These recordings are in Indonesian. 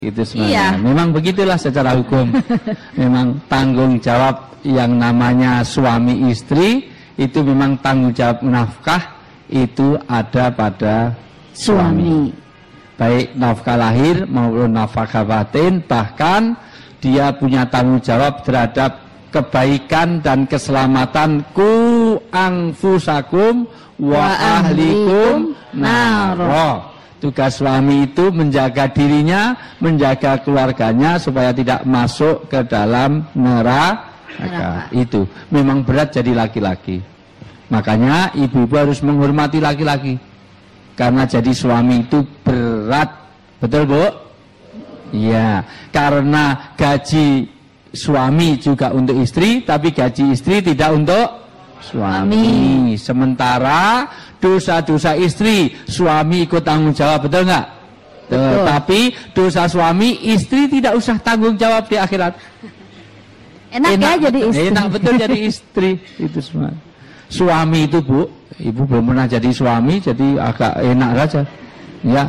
Itu sebenarnya. Iya. Memang begitulah secara hukum. Memang tanggung jawab yang namanya suami istri itu memang tanggung jawab nafkah itu ada pada suami. Baik nafkah lahir maupun nafkah batin, bahkan dia punya tanggung jawab terhadap kebaikan dan keselamatan ku anfusakum wa ahlikum naro. Tugas suami itu menjaga dirinya, menjaga keluarganya supaya tidak masuk ke dalam neraka. Itu memang berat jadi laki-laki. Makanya ibu-ibu harus menghormati laki-laki. Karena jadi suami itu berat. Betul, Bu? Iya, karena gaji suami juga untuk istri, tapi gaji istri tidak untuk suami. Sementara dosa-dosa istri suami ikut tanggung jawab, betul nggak? Tapi dosa suami istri tidak usah tanggung jawab di akhirat. Enak ya jadi istri. Enak betul jadi istri itu semua. Suami itu, Bu, ibu belum pernah jadi suami, jadi agak enak saja. Ya,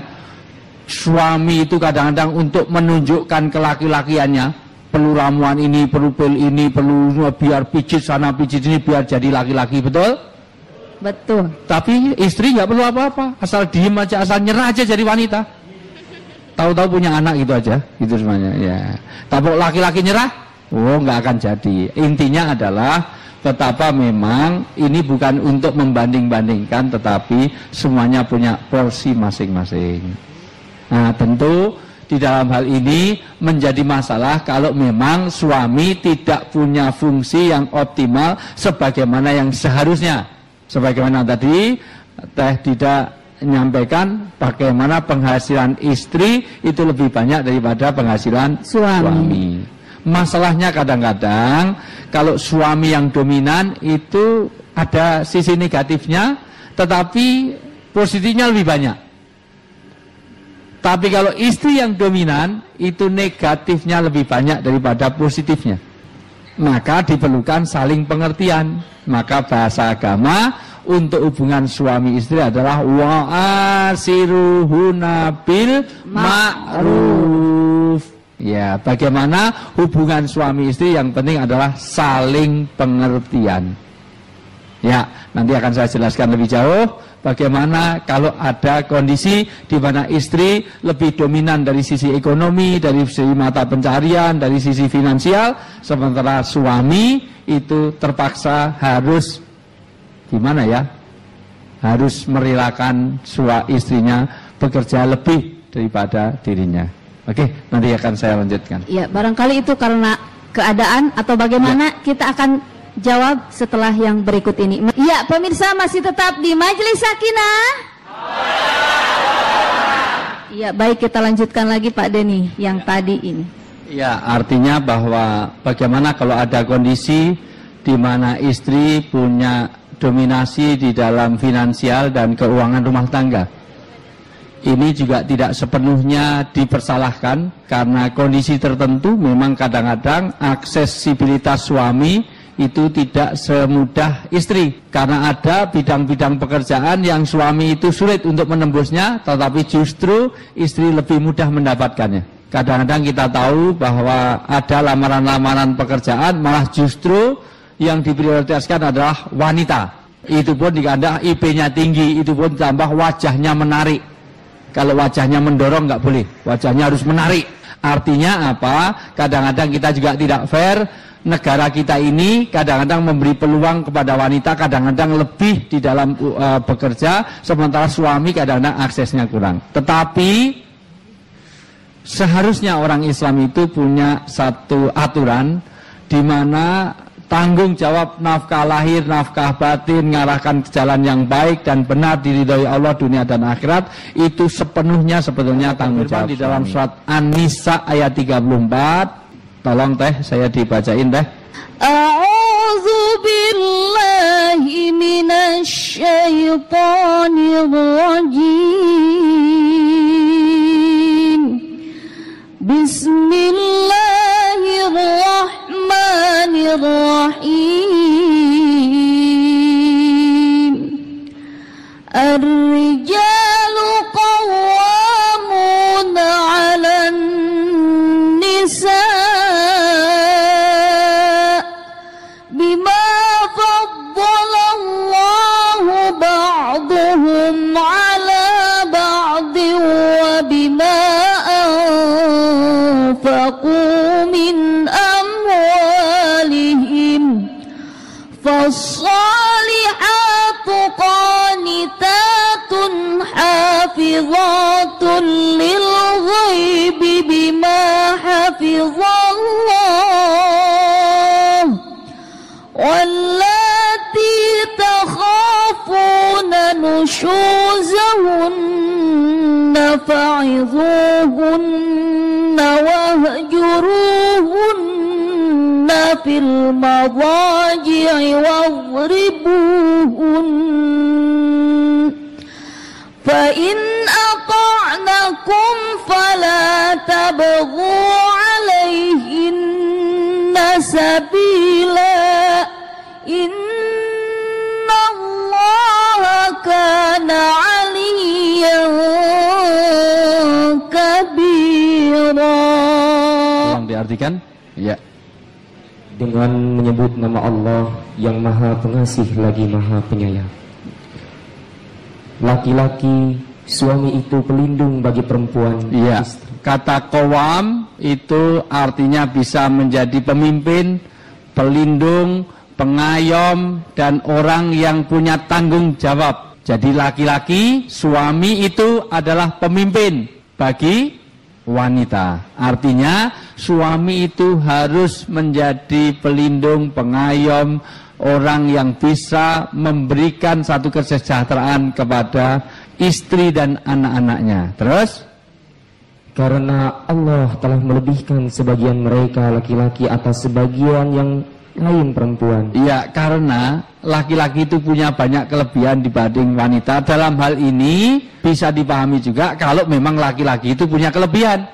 suami itu kadang-kadang untuk menunjukkan kelaki-lakiannya, perlu ramuan ini, perlu pil ini, perlu biar pijit sana, pijit ini, biar jadi laki-laki, betul? Betul. Tapi istri nggak perlu apa-apa, asal diem aja, asal nyerah aja jadi wanita. Tahu-tahu punya anak gitu aja, gitu semuanya. Ya. Tapi laki-laki nyerah, oh nggak akan jadi. Intinya adalah betapa memang ini bukan untuk membanding-bandingkan, tetapi semuanya punya porsi masing-masing. Nah, tentu di dalam hal ini menjadi masalah kalau memang suami tidak punya fungsi yang optimal sebagaimana yang seharusnya. Sebagaimana tadi Teh tidak menyampaikan bagaimana penghasilan istri itu lebih banyak daripada penghasilan suami. Masalahnya kadang-kadang kalau suami yang dominan itu ada sisi negatifnya, tetapi positifnya lebih banyak. Tapi kalau istri yang dominan itu negatifnya lebih banyak daripada positifnya. Maka diperlukan saling pengertian. Maka bahasa agama untuk hubungan suami istri adalah wa'asiruhuna bil ma'ruf. Ya, bagaimana hubungan suami istri yang penting adalah saling pengertian. Ya, nanti akan saya jelaskan lebih jauh bagaimana kalau ada kondisi di mana istri lebih dominan dari sisi ekonomi, dari sisi mata pencarian, dari sisi finansial, sementara suami itu terpaksa harus gimana ya? Harus merelakan istrinya bekerja lebih daripada dirinya. Oke, nanti akan saya lanjutkan. Ya, barangkali itu karena keadaan atau bagaimana ya. Kita akan jawab setelah yang berikut ini. Ya, pemirsa masih tetap di Majelis Sakinah. Ya, baik, kita lanjutkan lagi Pak Denny yang tadi ini. Ya, artinya bahwa bagaimana kalau ada kondisi di mana istri punya dominasi di dalam finansial dan keuangan rumah tangga. Ini juga tidak sepenuhnya dipersalahkan karena kondisi tertentu memang kadang-kadang aksesibilitas suami itu tidak semudah istri. Karena ada bidang-bidang pekerjaan yang suami itu sulit untuk menembusnya, tetapi justru istri lebih mudah mendapatkannya. Kadang-kadang kita tahu bahwa ada lamaran-lamaran pekerjaan malah justru yang diprioritaskan adalah wanita. Itu pun dikandang IP-nya tinggi, itu pun tambah wajahnya menarik. Kalau wajahnya mendorong nggak boleh, wajahnya harus menarik. Artinya apa? Kadang-kadang kita juga tidak fair. Negara kita ini kadang-kadang memberi peluang kepada wanita, kadang-kadang lebih di dalam bekerja, sementara suami kadang-kadang aksesnya kurang. Tetapi seharusnya orang Islam itu punya satu aturan di mana tanggung jawab nafkah lahir, nafkah batin, mengarahkan ke jalan yang baik dan benar diridhoi Allah dunia dan akhirat itu sepenuhnya sebetulnya tanggung jawab. Di dalam surat An-Nisa ayat 34, tolong Teh saya dibacain Teh. A'udzu billahi minasy syaithanir rajim. Bismillahirrahmanirrahim. Ar-rijalu qawwamuna 'alan hafizatun lil ghaibi bima hafizallah wallati takhafuna nushuzahunna fa'idhuhunna wahjuruhunna fil madaji'i wadribuhunna fa in ata'nakum fala tabghu 'alayhinna sabila innallaha kana 'aliyyan kabira. Yang diartikan? Ya. Dengan menyebut nama Allah yang Maha Pengasih lagi Maha Penyayang. Laki-laki, suami itu pelindung bagi perempuan. Iya. Kata qawam itu artinya bisa menjadi pemimpin, pelindung, pengayom, dan orang yang punya tanggung jawab. Jadi laki-laki, suami itu adalah pemimpin bagi wanita. Artinya suami itu harus menjadi pelindung, pengayom, orang yang bisa memberikan satu kesejahteraan kepada istri dan anak-anaknya. Terus? Karena Allah telah melebihkan sebagian mereka laki-laki atas sebagian yang lain perempuan. Iya, karena laki-laki itu punya banyak kelebihan dibanding wanita. Dalam hal ini bisa dipahami juga kalau memang laki-laki itu punya kelebihan.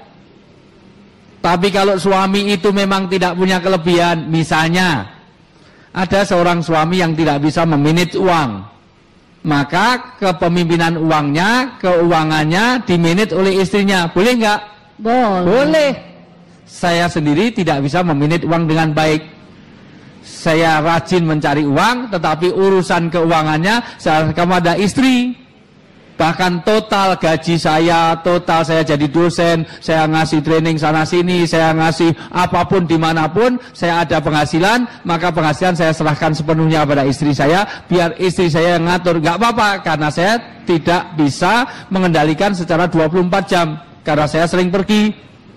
Tapi kalau suami itu memang tidak punya kelebihan, misalnya ada seorang suami yang tidak bisa memanage uang, maka kepemimpinan keuangannya dimanage oleh istrinya. Boleh nggak? Boleh. Saya sendiri tidak bisa memanage uang dengan baik. Saya rajin mencari uang, tetapi urusan keuangannya saya kepada istri. Bahkan total gaji saya, total saya jadi dosen, saya ngasih training sana sini, saya ngasih apapun dimanapun, saya ada penghasilan, maka penghasilan saya serahkan sepenuhnya pada istri saya, biar istri saya yang ngatur. Gak apa-apa, karena saya tidak bisa mengendalikan secara 24 jam, karena saya sering pergi.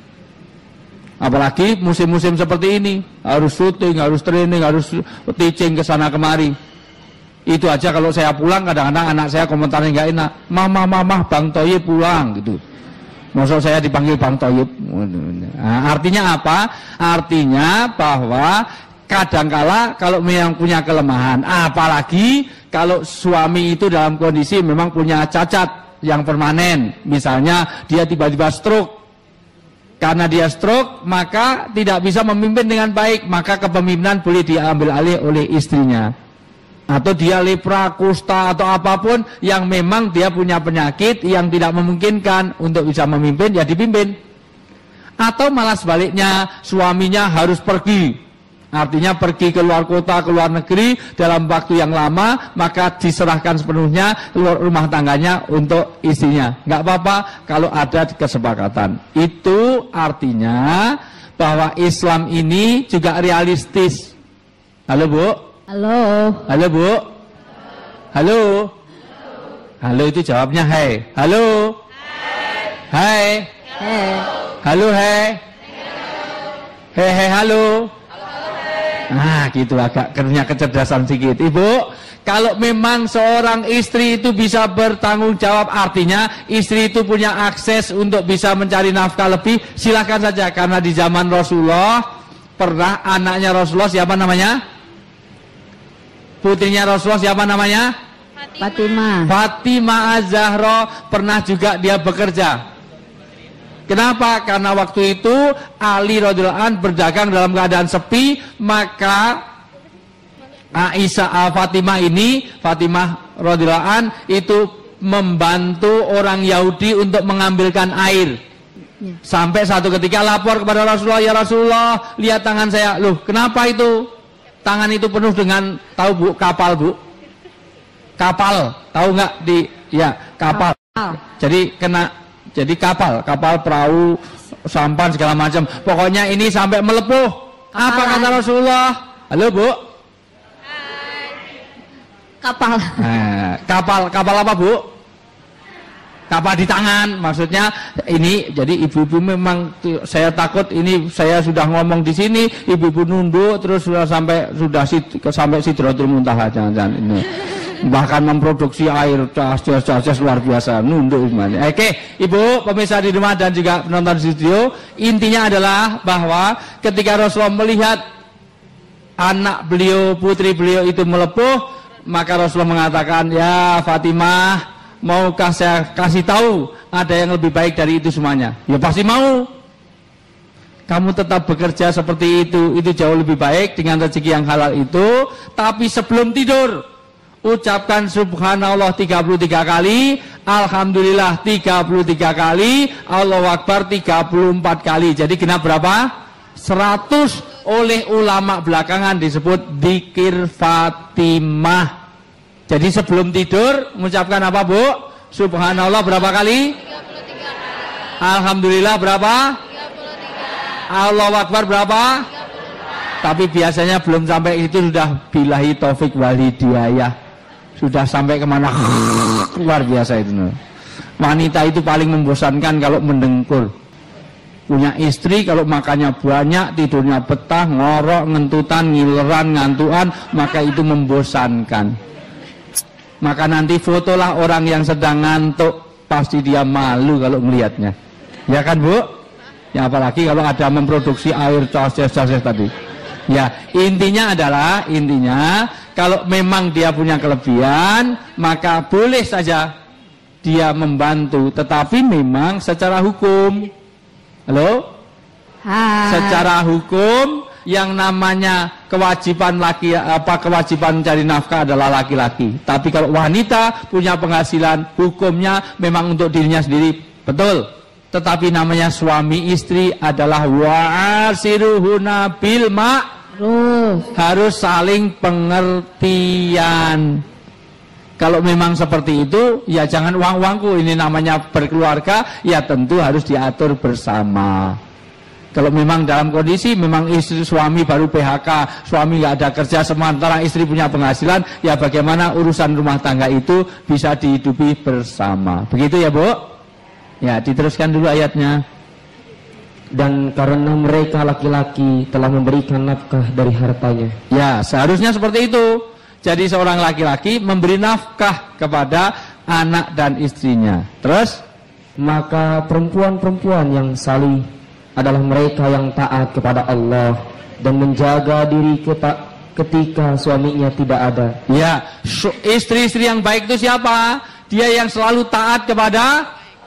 Apalagi musim-musim seperti ini, harus syuting, harus training, harus teaching ke sana kemari. Itu aja kalau saya pulang kadang-kadang anak saya komentarnya nggak enak. Mama, Bang Toyib pulang gitu. Maksud saya dipanggil Bang Toyib. Nah, artinya apa? Artinya bahwa kadangkala kalau memang punya kelemahan, apalagi kalau suami itu dalam kondisi memang punya cacat yang permanen. Misalnya dia tiba-tiba stroke. Karena dia stroke, maka tidak bisa memimpin dengan baik, maka kepemimpinan boleh diambil alih oleh istrinya. Atau dia lepra, kusta, atau apapun yang memang dia punya penyakit yang tidak memungkinkan untuk bisa memimpin, ya dipimpin. Atau malah sebaliknya, suaminya harus pergi. Artinya pergi ke luar kota, ke luar negeri dalam waktu yang lama, maka diserahkan sepenuhnya rumah tangganya untuk istrinya. Nggak apa-apa kalau ada kesepakatan. Itu artinya bahwa Islam ini juga realistis. Halo Bu? Halo. Halo Bu? Halo? Halo itu jawabnya hai. Halo? Hai. Hai. Halo hai. Hei halo. Nah gitu agak punya kecerdasan sedikit. Ibu, kalau memang seorang istri itu bisa bertanggung jawab, artinya istri itu punya akses untuk bisa mencari nafkah lebih, silakan saja. Karena di zaman Rasulullah pernah anaknya Rasulullah siapa namanya? Putrinya Rasulullah siapa namanya? Fatimah Az-Zahra pernah juga dia bekerja. Kenapa? Karena waktu itu Ali radhiyallahu anhu berdagang dalam keadaan sepi, maka Fatimah radhiyallahu anhu itu membantu orang Yahudi untuk mengambilkan air. Sampai satu ketika lapor kepada Rasulullah, ya Rasulullah, lihat tangan saya. Loh, kenapa itu? Tangan itu penuh dengan, tahu Bu, kapal Bu? Kapal, tahu nggak kapal. Jadi kapal perahu, sampan segala macam. Pokoknya ini sampai melepuh. Apa kata Rasulullah? Halo Bu? Kapal. Kapal apa Bu? kapal di tangan, maksudnya ini. Jadi ibu-ibu memang saya takut ini saya sudah ngomong di sini, ibu-ibu nunduk terus sudah sampai Sidratul Muntaha, jangan-jangan ini. Bahkan memproduksi air cas luar biasa, nunduk semuanya. Oke, ibu pemirsa di rumah dan juga penonton di studio, intinya adalah bahwa ketika Rasulullah melihat anak beliau, putri beliau itu melepuh, maka Rasulullah mengatakan, ya Fatimah, maukah saya kasih tahu ada yang lebih baik dari itu semuanya? Ya pasti mau. Kamu tetap bekerja seperti itu jauh lebih baik dengan rezeki yang halal itu. Tapi sebelum tidur, ucapkan subhanallah 33 kali, alhamdulillah 33 kali, Allahu Akbar 34 kali. Jadi genap berapa? 100. Oleh ulama belakangan disebut dzikir Fatimah. Jadi sebelum tidur mengucapkan apa, Bu? Subhanallah berapa kali? 33 kali. Alhamdulillah berapa? 33. Allahu Akbar berapa? 34. Tapi biasanya belum sampai itu sudah billahi taufik wal hidayah. Sudah sampai kemana? Luar biasa itu. Wanita itu paling membosankan kalau mendengkur. Punya istri kalau makannya banyak, tidurnya betah, ngorok, ngentutan, ngileran, ngantuan, maka itu membosankan. Maka nanti fotolah orang yang sedang ngantuk, pasti dia malu kalau melihatnya. Ya kan, Bu? Ya apalagi kalau ada memproduksi air cas tadi. Ya, intinya kalau memang dia punya kelebihan, maka boleh saja dia membantu, tetapi memang secara hukum. Halo? Hai. Secara hukum yang namanya kewajiban mencari nafkah adalah laki-laki. Tapi kalau wanita punya penghasilan, hukumnya memang untuk dirinya sendiri, betul. Tetapi namanya suami istri adalah wa'asiruhuna bil ma'ruf. Harus saling pengertian. Kalau memang seperti itu, ya jangan uang-uangku, ini namanya berkeluarga, ya tentu harus diatur bersama. Kalau memang dalam kondisi memang istri suami baru PHK, suami nggak ada kerja sementara istri punya penghasilan, ya bagaimana urusan rumah tangga itu bisa dihidupi bersama. Begitu ya, Bu? Ya, diteruskan dulu ayatnya. Dan karena mereka laki-laki telah memberikan nafkah dari hartanya. Ya, seharusnya seperti itu. Jadi seorang laki-laki memberi nafkah kepada anak dan istrinya. Terus, maka perempuan-perempuan yang salih adalah mereka yang taat kepada Allah dan menjaga diri ketika suaminya tidak ada. Ya, istri-istri yang baik itu siapa? Dia yang selalu taat kepada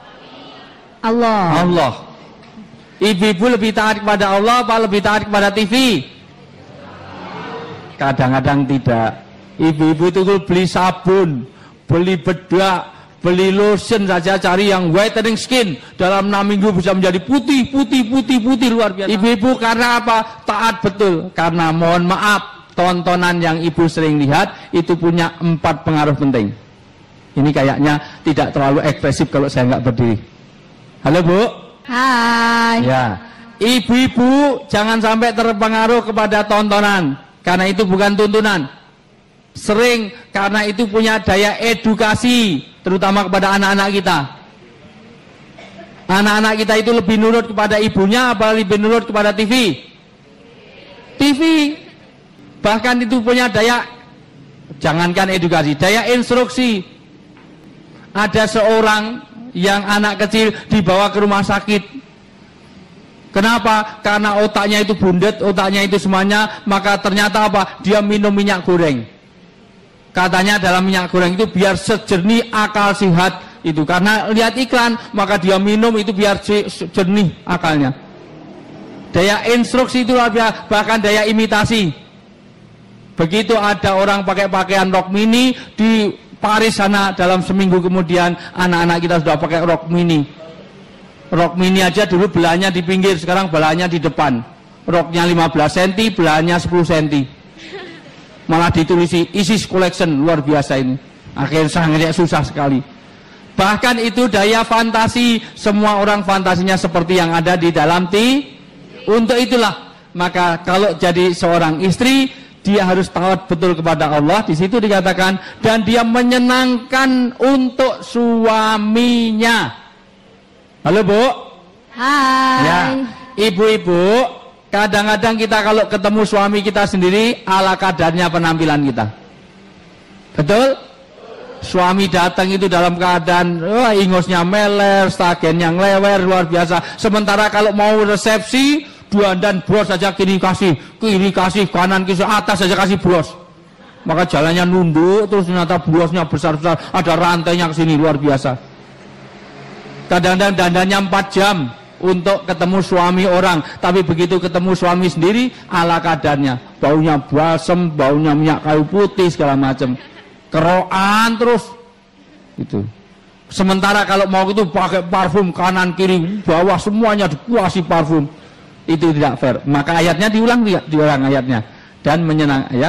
Allah. Ibu-ibu lebih taat kepada Allah apa lebih taat kepada TV? Kadang-kadang tidak. Ibu-ibu itu beli sabun, beli bedak, beli lotion saja, cari yang whitening skin, dalam 6 minggu bisa menjadi putih luar biasa. Ibu-ibu karena apa? Taat betul. Karena mohon maaf, tontonan yang ibu sering lihat itu punya 4 pengaruh penting. Ini kayaknya tidak terlalu ekspresif kalau saya nggak berdiri. Halo, Bu. Hai. Ya, ibu-ibu jangan sampai terpengaruh kepada tontonan, karena itu bukan tuntunan. Sering karena itu punya daya edukasi, terutama kepada anak-anak kita. Anak-anak kita itu lebih nurut kepada ibunya apa lebih nurut kepada TV? TV. Bahkan itu punya daya, jangankan edukasi, daya instruksi. Ada seorang yang anak kecil dibawa ke rumah sakit. Kenapa? Karena otaknya itu bundet, otaknya itu semuanya, maka ternyata apa? Dia minum minyak goreng. Katanya dalam minyak goreng itu biar sejernih akal sehat itu. Karena lihat iklan, maka dia minum itu biar jernih akalnya. Daya instruksi itu bahkan daya imitasi. Begitu ada orang pakai pakaian rok mini di Paris sana, dalam seminggu kemudian anak-anak kita sudah pakai rok mini. Rok mini aja dulu belahnya di pinggir, sekarang belahnya di depan. Roknya 15 cm, belahnya 10 cm. Malah ditulisi Isis Collection, luar biasa ini. Akhirnya sangat susah sekali. Bahkan itu daya fantasi, semua orang fantasinya seperti yang ada di dalam Untuk itulah, maka kalau jadi seorang istri, dia harus taat betul kepada Allah. Di situ dikatakan dan dia menyenangkan untuk suaminya. Halo Bu. Hai. Ya, ibu-ibu, kadang-kadang kita kalau ketemu suami kita sendiri ala kadarnya penampilan kita. Betul? Suami datang itu dalam keadaan ingosnya meler, stagennya ngelewer luar biasa. Sementara kalau mau resepsi, dandan bros saja kiri kasih, kanan kiri, atas saja kasih bros. Maka jalannya nunduk, terus ternyata brosnya besar-besar, ada rantainya ke sini luar biasa. Kadang-kadang dandannya 4 jam untuk ketemu suami orang, tapi begitu ketemu suami sendiri ala kadarnya, baunya balsem, baunya minyak kayu putih segala macam, keroan terus itu. Sementara kalau mau itu pakai parfum kanan kiri bawah semuanya dikuasai parfum, itu tidak fair. Maka ayatnya diulang ayatnya dan menyenang ya.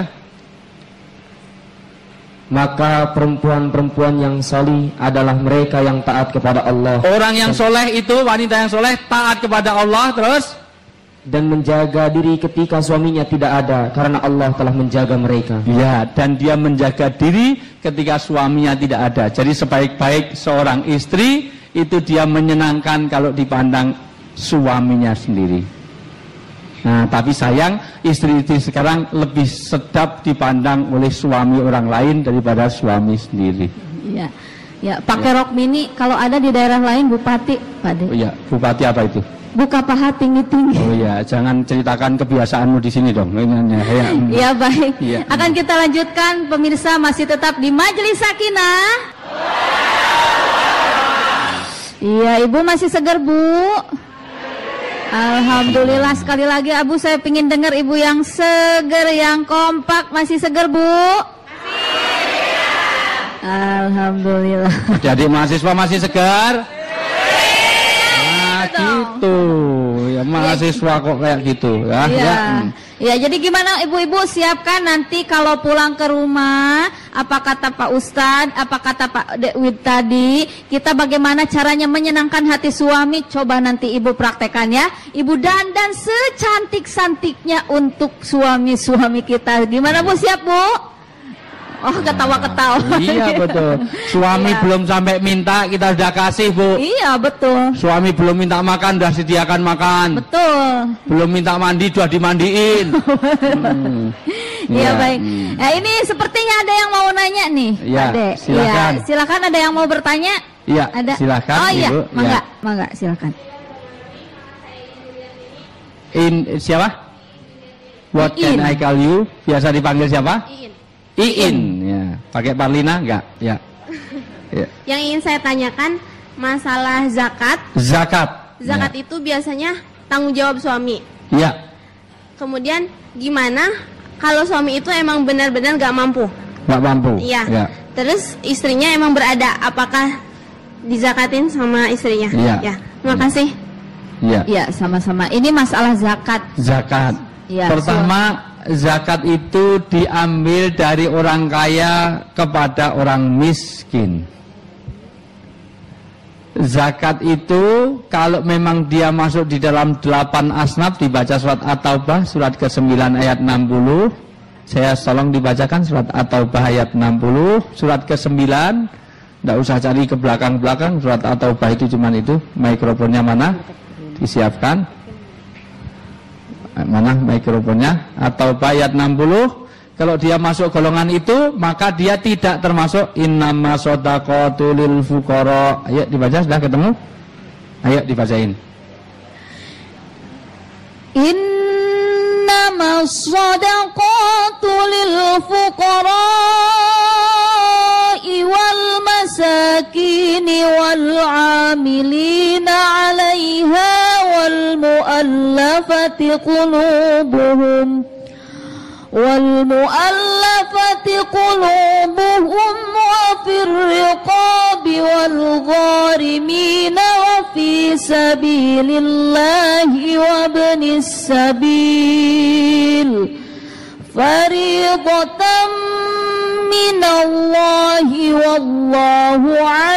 Maka perempuan-perempuan yang salih adalah mereka yang taat kepada Allah. Orang yang soleh itu, wanita yang soleh taat kepada Allah terus dan menjaga diri ketika suaminya tidak ada, karena Allah telah menjaga mereka. Ya, dan dia menjaga diri ketika suaminya tidak ada. Jadi sebaik-baik seorang istri itu dia menyenangkan kalau dipandang suaminya sendiri. Nah, tapi sayang istri-istri sekarang lebih sedap dipandang oleh suami orang lain daripada suami sendiri. Iya. Ya, pakai rok mini kalau ada di daerah lain Bupati, Pak De. Oh iya, Bupati apa itu? Buka paha tinggi-tinggi. Oh iya, jangan ceritakan kebiasaanmu di sini dong. Iya, baik. Ya. Akan kita lanjutkan, pemirsa masih tetap di Majelis Sakinah. Iya, Ibu masih segar, Bu? Alhamdulillah, sekali lagi Abu saya ingin dengar Ibu yang segar, yang kompak. Masih segar, Bu? Alhamdulillah. Adik mahasiswa masih segar? Nah, gitu. Ya mahasiswa kok kayak gitu ya. Iya. Ya, jadi gimana ibu-ibu siapkan nanti kalau pulang ke rumah, apa kata Pak Ustadz, apa kata Pak Dekwid tadi, kita bagaimana caranya menyenangkan hati suami, coba nanti ibu praktekkan ya. Ibu dandan secantik-cantiknya untuk suami-suami kita. Gimana Bu, siap Bu? Oh, ketawa-ketawa. Iya betul. Suami iya. belum sampai minta kita sudah kasih, Bu. Iya betul. Suami belum minta makan sudah sediakan makan. Betul. Belum minta mandi sudah dimandiin. Iya baik. Nah, ini sepertinya ada yang mau nanya nih, ya, Pak De. silakan. Iya, silakan, ada yang mau bertanya? Iya, ada. Silakan. Oh iya, Ibu. mangga, Ya. mangga, silakan. Siapa? What Iin. can I call you? Biasa dipanggil siapa? Iin, ya. Pakai Parlina enggak? Ya. Ya. Yang ingin saya tanyakan masalah zakat. Zakat. Zakat Ya. itu biasanya tanggung jawab suami. Ya. Kemudian gimana kalau suami itu emang benar-benar gak mampu? Enggak mampu. Iya. Ya. Terus istrinya emang berada, apakah dizakatin sama istrinya? Iya. Ya. Terima kasih. Ya. Iya, sama-sama. Ini masalah zakat. Zakat. Ya, Pertama, zakat itu diambil dari orang kaya kepada orang miskin. Zakat itu kalau memang dia masuk di dalam 8 asnaf, dibaca surat At-Taubah surat ke-9 ayat 60. Saya tolong dibacakan surat At-Taubah ayat 60, surat ke-9. Tidak usah cari ke belakang-belakang, surat At-Taubah itu cuman itu. Mikrofonnya mana? Disiapkan. Mana mikrofonnya? At-Taubah ayat 60. Kalau dia masuk golongan itu, maka dia tidak termasuk innama shadaqatu lil fuqara. Ayo dibaca, sudah ketemu? Ayo dibacain. Innama shadaqatu lil fuqara wal masakin wal amilina 'alaiha wal mu'allafati qulubuhum والمؤلفة قلوبهم وفي الرقاب والغارمين وفي سبيل الله وابن السبيل فريضة من الله والله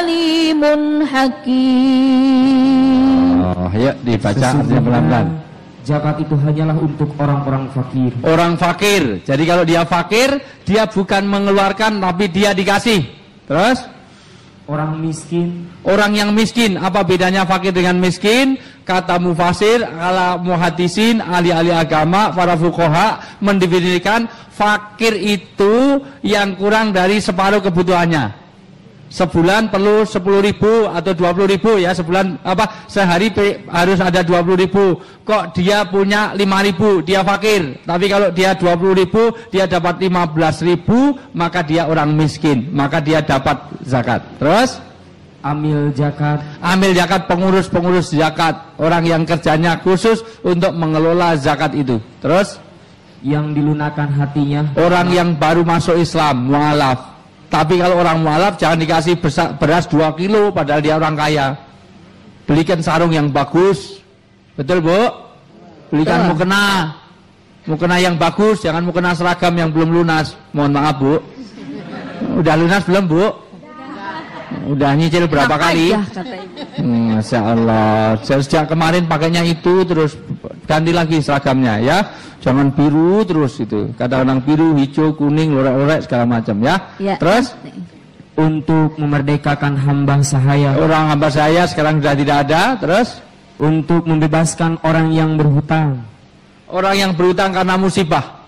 عليم حكيم. Oh, yuk dibaca artinya pelan-pelan. zakat itu hanyalah untuk orang-orang fakir. Orang fakir. Jadi kalau dia fakir, dia bukan mengeluarkan tapi dia dikasih. Terus Orang miskin, orang yang miskin, apa bedanya fakir dengan miskin? Kata mufasir, ala muhadisin, ahli-ahli agama, para fuqaha mendefinisikan fakir itu yang kurang dari separuh kebutuhannya. Sebulan perlu 10.000 atau 20.000 ya, sebulan apa sehari harus ada 20.000. Kok dia punya 5.000, dia fakir. Tapi kalau dia 20.000, dia dapat 15.000, maka dia orang miskin, maka dia dapat zakat. Terus amil zakat. Amil zakat, pengurus zakat, orang yang kerjanya khusus untuk mengelola zakat itu. Terus yang dilunakkan hatinya, orang yang baru masuk Islam, mu'alaf. Tapi kalau orang mu'alaf jangan dikasih beras 2 kilo padahal dia orang kaya. Belikan sarung yang bagus. Betul, Bu? Belikan mukena yang bagus, jangan mukena seragam yang belum lunas. Mohon maaf, Bu. Udah lunas belum, Bu? Udah nyicil berapa kali? Masya Allah. Sejak kemarin pakainya itu, terus ganti lagi seragamnya ya. Jangan biru terus itu. Kadang-kadang biru, hijau, kuning, lorek-lorek segala macam ya. Terus untuk memerdekakan hamba sahaya. Orang hamba saya sekarang sudah tidak ada. Terus untuk membebaskan orang yang berhutang. Orang yang berhutang karena musibah.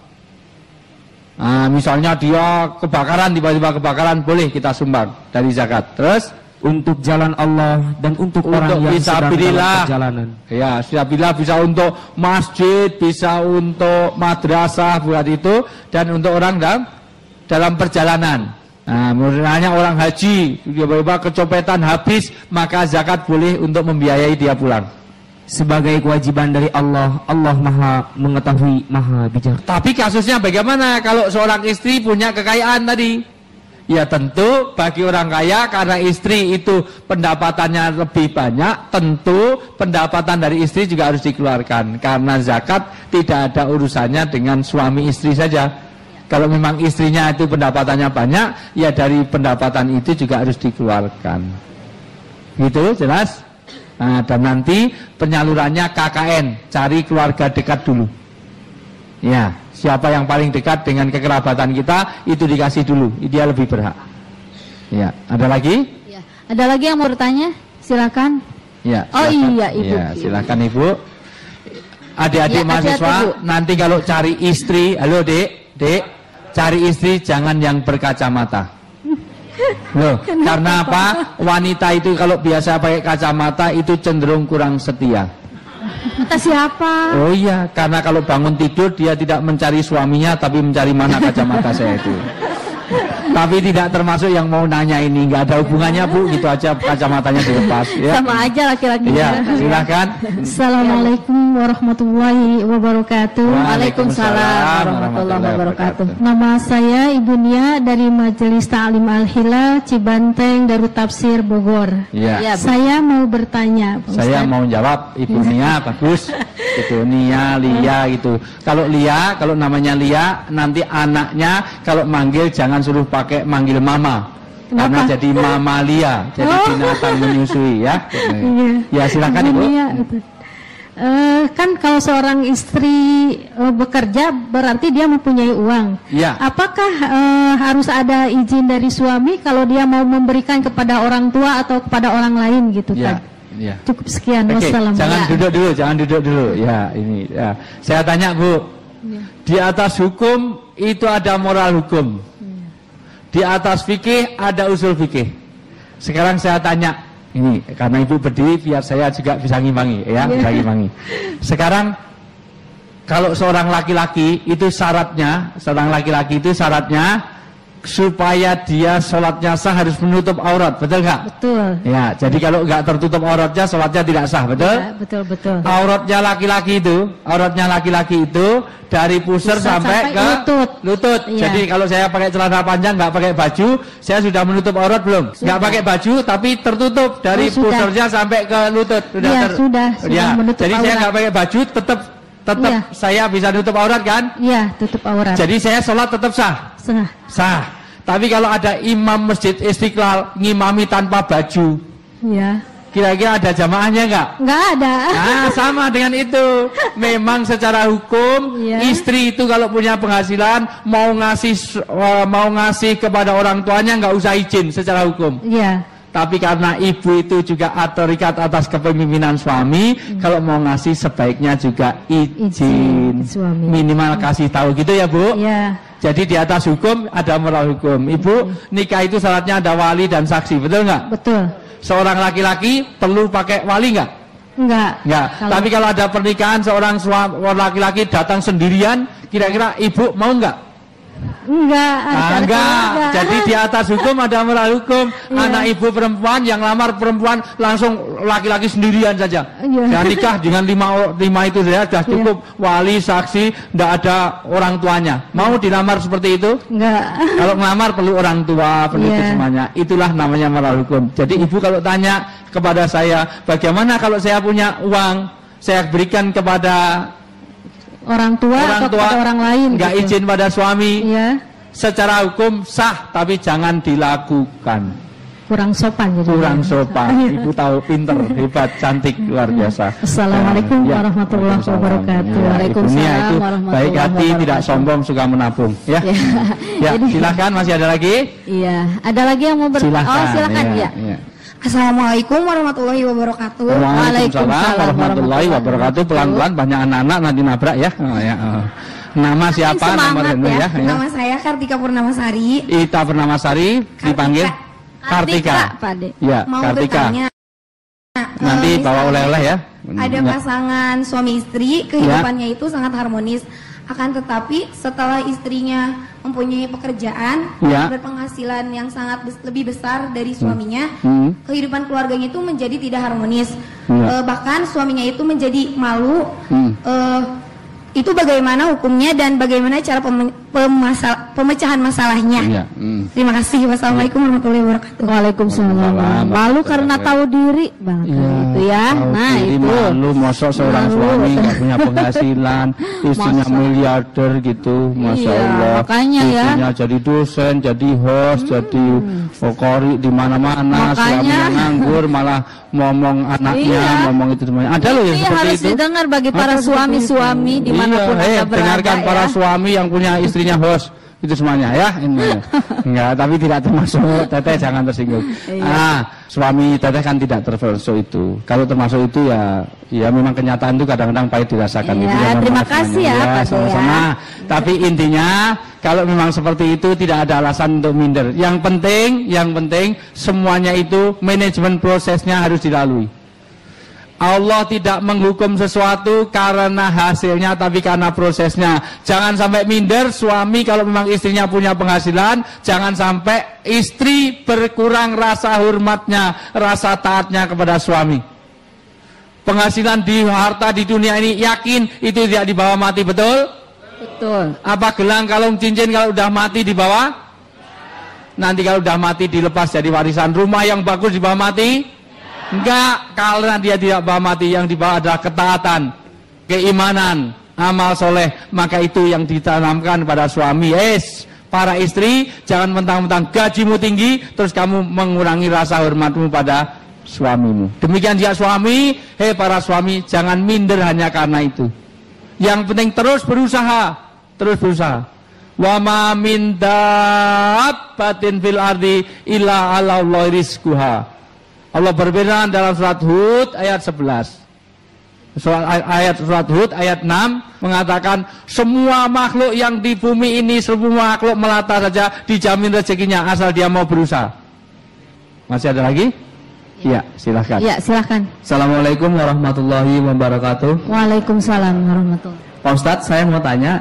Nah, misalnya dia kebakaran, tiba-tiba kebakaran, boleh kita sumbang dari zakat. Terus untuk jalan Allah dan untuk orang yang sedang dalam perjalanan. Ya, fisabilillah bisa untuk masjid, bisa untuk madrasah buat itu, dan untuk orang dalam perjalanan. Nah, misalnya orang haji, tiba-tiba kecopetan habis, maka zakat boleh untuk membiayai dia pulang. Sebagai kewajiban dari Allah, Allah Maha mengetahui, Maha bijak. Tapi kasusnya bagaimana kalau seorang istri punya kekayaan tadi? Ya tentu bagi orang kaya karena istri itu pendapatannya lebih banyak, tentu pendapatan dari istri juga harus dikeluarkan. Karena zakat tidak ada urusannya dengan suami istri saja. Kalau memang istrinya itu pendapatannya banyak, ya dari pendapatan itu juga harus dikeluarkan. Gitu, jelas? Nah, dan nanti penyalurannya KKN, cari keluarga dekat dulu. Ya, siapa yang paling dekat dengan kekerabatan kita, itu dikasih dulu, dia lebih berhak. Ya, ada lagi? Ya. Ada lagi yang mau bertanya? Silakan. Ya. Oh iya, Ibu. Ya, silakan Ibu. Adik-adik Ya, mahasiswa, nanti kalau cari istri, halo Dek, cari istri jangan yang berkacamata. Loh, karena apa? Wanita itu kalau biasa pakai kacamata itu cenderung kurang setia. Kata siapa? Oh iya, karena kalau bangun tidur dia tidak mencari suaminya tapi mencari mana kacamata saya itu. Tapi tidak termasuk yang mau nanya ini, nggak ada hubungannya Bu, gitu aja kacamatanya dilepas ya. Sama aja laki-laki. Iya, silakan. Assalamualaikum warahmatullahi wabarakatuh. Waalaikumsalam warahmatullahi wabarakatuh. Nama saya Ibu Nia dari Majelis Ta'lim Al-Hilal Cibanteng Darut Tafsir Bogor. Iya. Saya mau bertanya, Pak Saya Ustaz. mau jawab Ibu Nia, bagus. Itu Nia, Lia gitu. Kalau Lia, kalau namanya Lia, nanti anaknya kalau manggil jangan suruh pakai manggil mama. Kenapa? Karena jadi mamalia, jadi binatang menyusui ya. Ya silakan Ibu. Nia, kan kalau seorang istri bekerja berarti dia mempunyai uang. Ya. Apakah harus ada izin dari suami kalau dia mau memberikan kepada orang tua atau kepada orang lain gitu Ya. kan? Ya. Cukup sekian. Oke, Wassalamualaikum. jangan duduk dulu. Ya, ini. Ya. Saya tanya Bu, di atas hukum itu ada moral hukum, di atas fikih ada usul fikih. Sekarang saya tanya, ini karena Ibu berdiri biar saya juga bisa ngimbangi, ya, bisa ngimbangi. Sekarang kalau seorang laki-laki itu syaratnya, supaya dia sholatnya sah harus menutup aurat, betul nggak? Betul. Ya, jadi kalau nggak tertutup auratnya, sholatnya tidak sah, betul? Ya, betul. Auratnya laki-laki itu dari pusar sampai ke lutut. Iya. Jadi kalau saya pakai celana panjang nggak pakai baju, saya sudah menutup aurat belum? Nggak pakai baju tapi tertutup dari pusarnya sampai ke lutut. Sudah menutup jadi aurat. saya nggak pakai baju, tetap saya bisa nutup aurat kan? Iya, tutup aurat. Jadi saya sholat tetap sah. Sah. Tapi kalau ada imam Masjid Istiqlal ngimami tanpa baju, Iya. Kira-kira ada jamaahnya nggak? Nggak ada. Nah, sama dengan itu. Memang secara hukum Iya. istri itu kalau punya penghasilan mau ngasih kepada orang tuanya nggak usah izin secara hukum. Iya. Tapi karena ibu itu juga otoritas atas kepemimpinan suami, kalau mau ngasih sebaiknya juga izin. Suami. Minimal kasih tahu gitu ya, Bu. Iya. Jadi di atas hukum ada moral hukum. Ibu, nikah itu syaratnya ada wali dan saksi, betul nggak? Betul. Seorang laki-laki perlu pakai wali nggak? Enggak. Nggak. Tapi kalau ada pernikahan seorang laki-laki datang sendirian, kira-kira ibu mau nggak? Enggak. Enggak. Jadi di atas hukum ada moral hukum. Iya. Anak ibu perempuan yang lamar perempuan langsung laki-laki sendirian saja. Iya. Dan nikah dengan lima itu saja sudah cukup. Wali, saksi, tidak ada orang tuanya. Mau dilamar seperti itu? Enggak. Kalau ngelamar perlu orang tua, perlu itu Iya. semuanya. Itulah namanya moral hukum. Jadi ibu kalau tanya kepada saya, bagaimana kalau saya punya uang, saya berikan kepada Orang tua atau kepada orang lain. nggak gitu. izin pada suami, Iya. secara hukum sah, tapi jangan dilakukan. Kurang sopan jadi. Kurang sopan. Ibu tahu, pinter, hebat, cantik, luar biasa. Assalamualaikum Ya, warahmatullahi waalaikumsalam. wabarakatuh. Ya, Waalaikumsalam Ibu Nia itu warahmatullahi baik hati, wabarakatuh. tidak sombong, suka menabung. Ya, Ya. ya. Jadi- Silakan, masih ada lagi? Iya. Ada lagi yang mau Silakan. Oh, silakan ya. ya. Assalamualaikum warahmatullahi wabarakatuh. Waalaikumsalam warahmatullahi wabarakatuh. Pelan-pelan, banyak anak-anak nanti nabrak ya. Oh, ya. Oh. Nama siapa? Semangat Nomor ya. ya. Nama saya Kartika Purnamasari. Ita Pernamasari dipanggil Kartika. Pak De. Ya, Mau Kartika. bertanya. Nanti bawa oleh-oleh ya. Ada Ya. pasangan suami istri, kehidupannya itu sangat harmonis. Akan tetapi setelah istrinya mempunyai pekerjaan, Ya. berpenghasilan yang sangat lebih besar dari suaminya, Hmm. kehidupan keluarganya itu menjadi tidak harmonis. Ya. Bahkan suaminya itu menjadi malu. Hmm. Itu bagaimana hukumnya dan bagaimana cara pemecahan masalahnya? Iya. Terima kasih. Wassalamualaikum warahmatullahi wabarakatuh. Waalaikumsalam. Waalaikumsalam. Malu karena tahu diri, Bang. Itu ya. tahu Nah, diri, itu. malu mosok seorang Malu. suami nggak punya penghasilan, istrinya Masa. miliarder gitu, masya Iya, Allah. makanya ya. Istrinya jadi dosen, jadi host, jadi okori di mana-mana, Makanya. suaminya nganggur, malah ngomong anaknya, Iya. ngomong itu semuanya. Ada loh yang Ini seperti harus itu. didengar bagi para Ada seperti suami-suami itu. dimanapun Iya, Anda berada dengarkan para ya. suami yang punya istrinya host itu semuanya ya. Ini. Enggak, tapi tidak termasuk Teteh, jangan tersinggung. Iya. Suami Teteh kan tidak termasuk itu. Kalau termasuk itu ya memang kenyataan itu kadang-kadang pahit dirasakan. Iya, Itu yang terima memang kasih semuanya. ya, Pak De, sama-sama. ya. Tapi intinya kalau memang seperti itu tidak ada alasan untuk minder. Yang penting semuanya itu manajemen prosesnya harus dilalui. Allah tidak menghukum sesuatu karena hasilnya tapi karena prosesnya. Jangan sampai minder suami kalau memang istrinya punya penghasilan, jangan sampai istri berkurang rasa hormatnya, rasa taatnya kepada suami. Penghasilan di harta di dunia ini yakin itu tidak dibawa mati, betul? Betul. Apa gelang, kalung, cincin kalau udah mati dibawa? Nanti kalau udah mati dilepas jadi warisan. Rumah yang bagus dibawa mati? Enggak, karena dia tidak bawa mati, yang dibawa adalah ketaatan, keimanan, amal soleh. Maka itu yang ditanamkan pada suami. Para istri, jangan mentang-mentang gajimu tinggi, terus kamu mengurangi rasa hormatmu pada suamimu. Demikian dia suami, para suami, jangan minder hanya karena itu. Yang penting terus berusaha. Wa ma min dabbatin fil ardi illa 'ala Allahi rizquha. Allah berfirman dalam surat Hud ayat 11. Surat Hud ayat 6 mengatakan semua makhluk yang di bumi ini, semua makhluk melata saja dijamin rezekinya asal dia mau berusaha. Masih ada lagi? Iya, silahkan. Ya, silakan. Assalamualaikum warahmatullahi wabarakatuh. Waalaikumsalam warahmatullahi. Pak Ustadz, saya mau tanya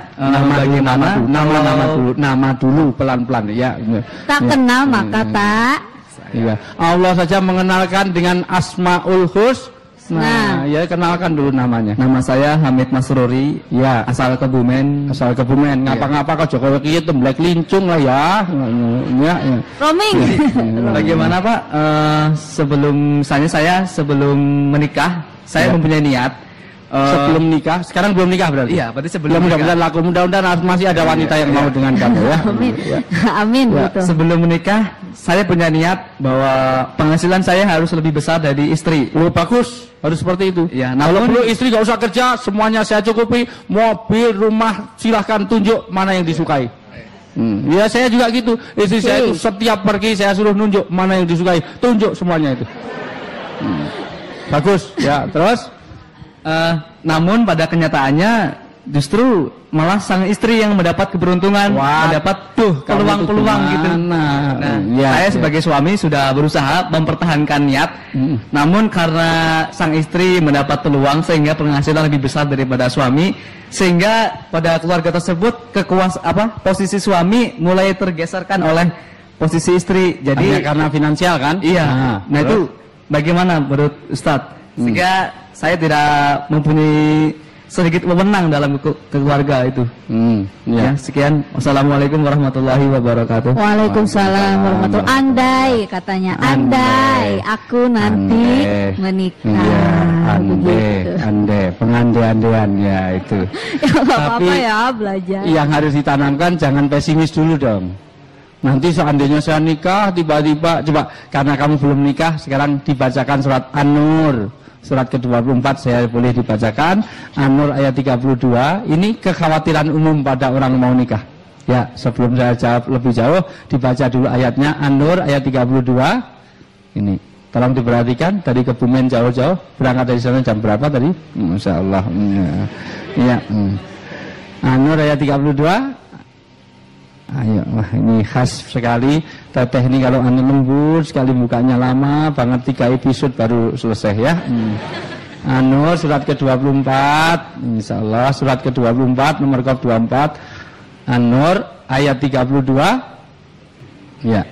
nama dulu pelan-pelan ya. Tak kenal maka tak. Iya. Allah saja mengenalkan dengan Asmaul Husna. Ya, kenalkan dulu namanya. Nama saya Hamid Masruri, Ya, asal Kebumen. asal Kebumen. Ngapa-ngapa kok Jokowi kieu temblek lincung lah ya. Ya. Roaming. Bagaimana Pak? Sebelum menikah, saya mempunyai niat sebelum nikah. Sekarang belum nikah berarti? Iya, berarti sebelum ya, nikah. mudah-mudahan laku, mudah-mudahan masih ada wanita yang mau dengan kamu ya. Amin. Ya. Amin Ya, gitu. Sebelum menikah, saya punya niat bahwa penghasilan saya harus lebih besar dari istri. Oh, bagus, harus seperti itu. Ya, Kalau namun perlu istri gak usah kerja, semuanya saya cukupi, mobil, rumah, silahkan tunjuk mana yang disukai. Ya saya juga gitu, istri saya itu setiap pergi saya suruh nunjuk mana yang disukai, tunjuk semuanya itu. Bagus, ya terus. Namun pada kenyataannya justru malah sang istri yang mendapat keberuntungan, mendapat peluang-peluang gitu. Nah, saya sebagai suami sudah berusaha mempertahankan niat, namun karena sang istri mendapat peluang sehingga penghasilan lebih besar daripada suami, sehingga pada keluarga tersebut posisi suami mulai tergeserkan oleh posisi istri. Jadi hanya karena finansial kan? Iya. Nah itu bagaimana menurut Ustadz? Sehingga saya tidak mempunyai sedikit wewenang dalam keluarga itu. Ya, sekian. Wassalamualaikum warahmatullahi wabarakatuh. Waalaikumsalam warahmatullahi wabarakatuh. Andai katanya, andai aku nanti menikah. Iya, Begitu. andai, pengandai-andaian ya itu. Ya nggak Tapi apa-apa ya belajar. yang harus ditanamkan jangan pesimis dulu dong. Nanti seandainya saya nikah tiba-tiba, coba karena kamu belum nikah, sekarang dibacakan surat An-Nur. Surat ke-24 saya boleh dibacakan, An-Nur ayat 32. Ini kekhawatiran umum pada orang mau nikah. Ya, sebelum saya jawab lebih jauh, dibaca dulu ayatnya, An-Nur ayat 32. Ini, tolong diperhatikan, dari Kebumen jauh-jauh, berangkat dari sana jam berapa tadi? Masya Allah. Ya. An-Nur ayat 32. Ayo, wah ini khas sekali. Teteh ini kalau anu lembut sekali, bukanya lama banget, 3 episode baru selesai ya. An-Nur surat ke-24, insyaallah surat ke-24 nomor 24. An-Nur ayat 32. Ya.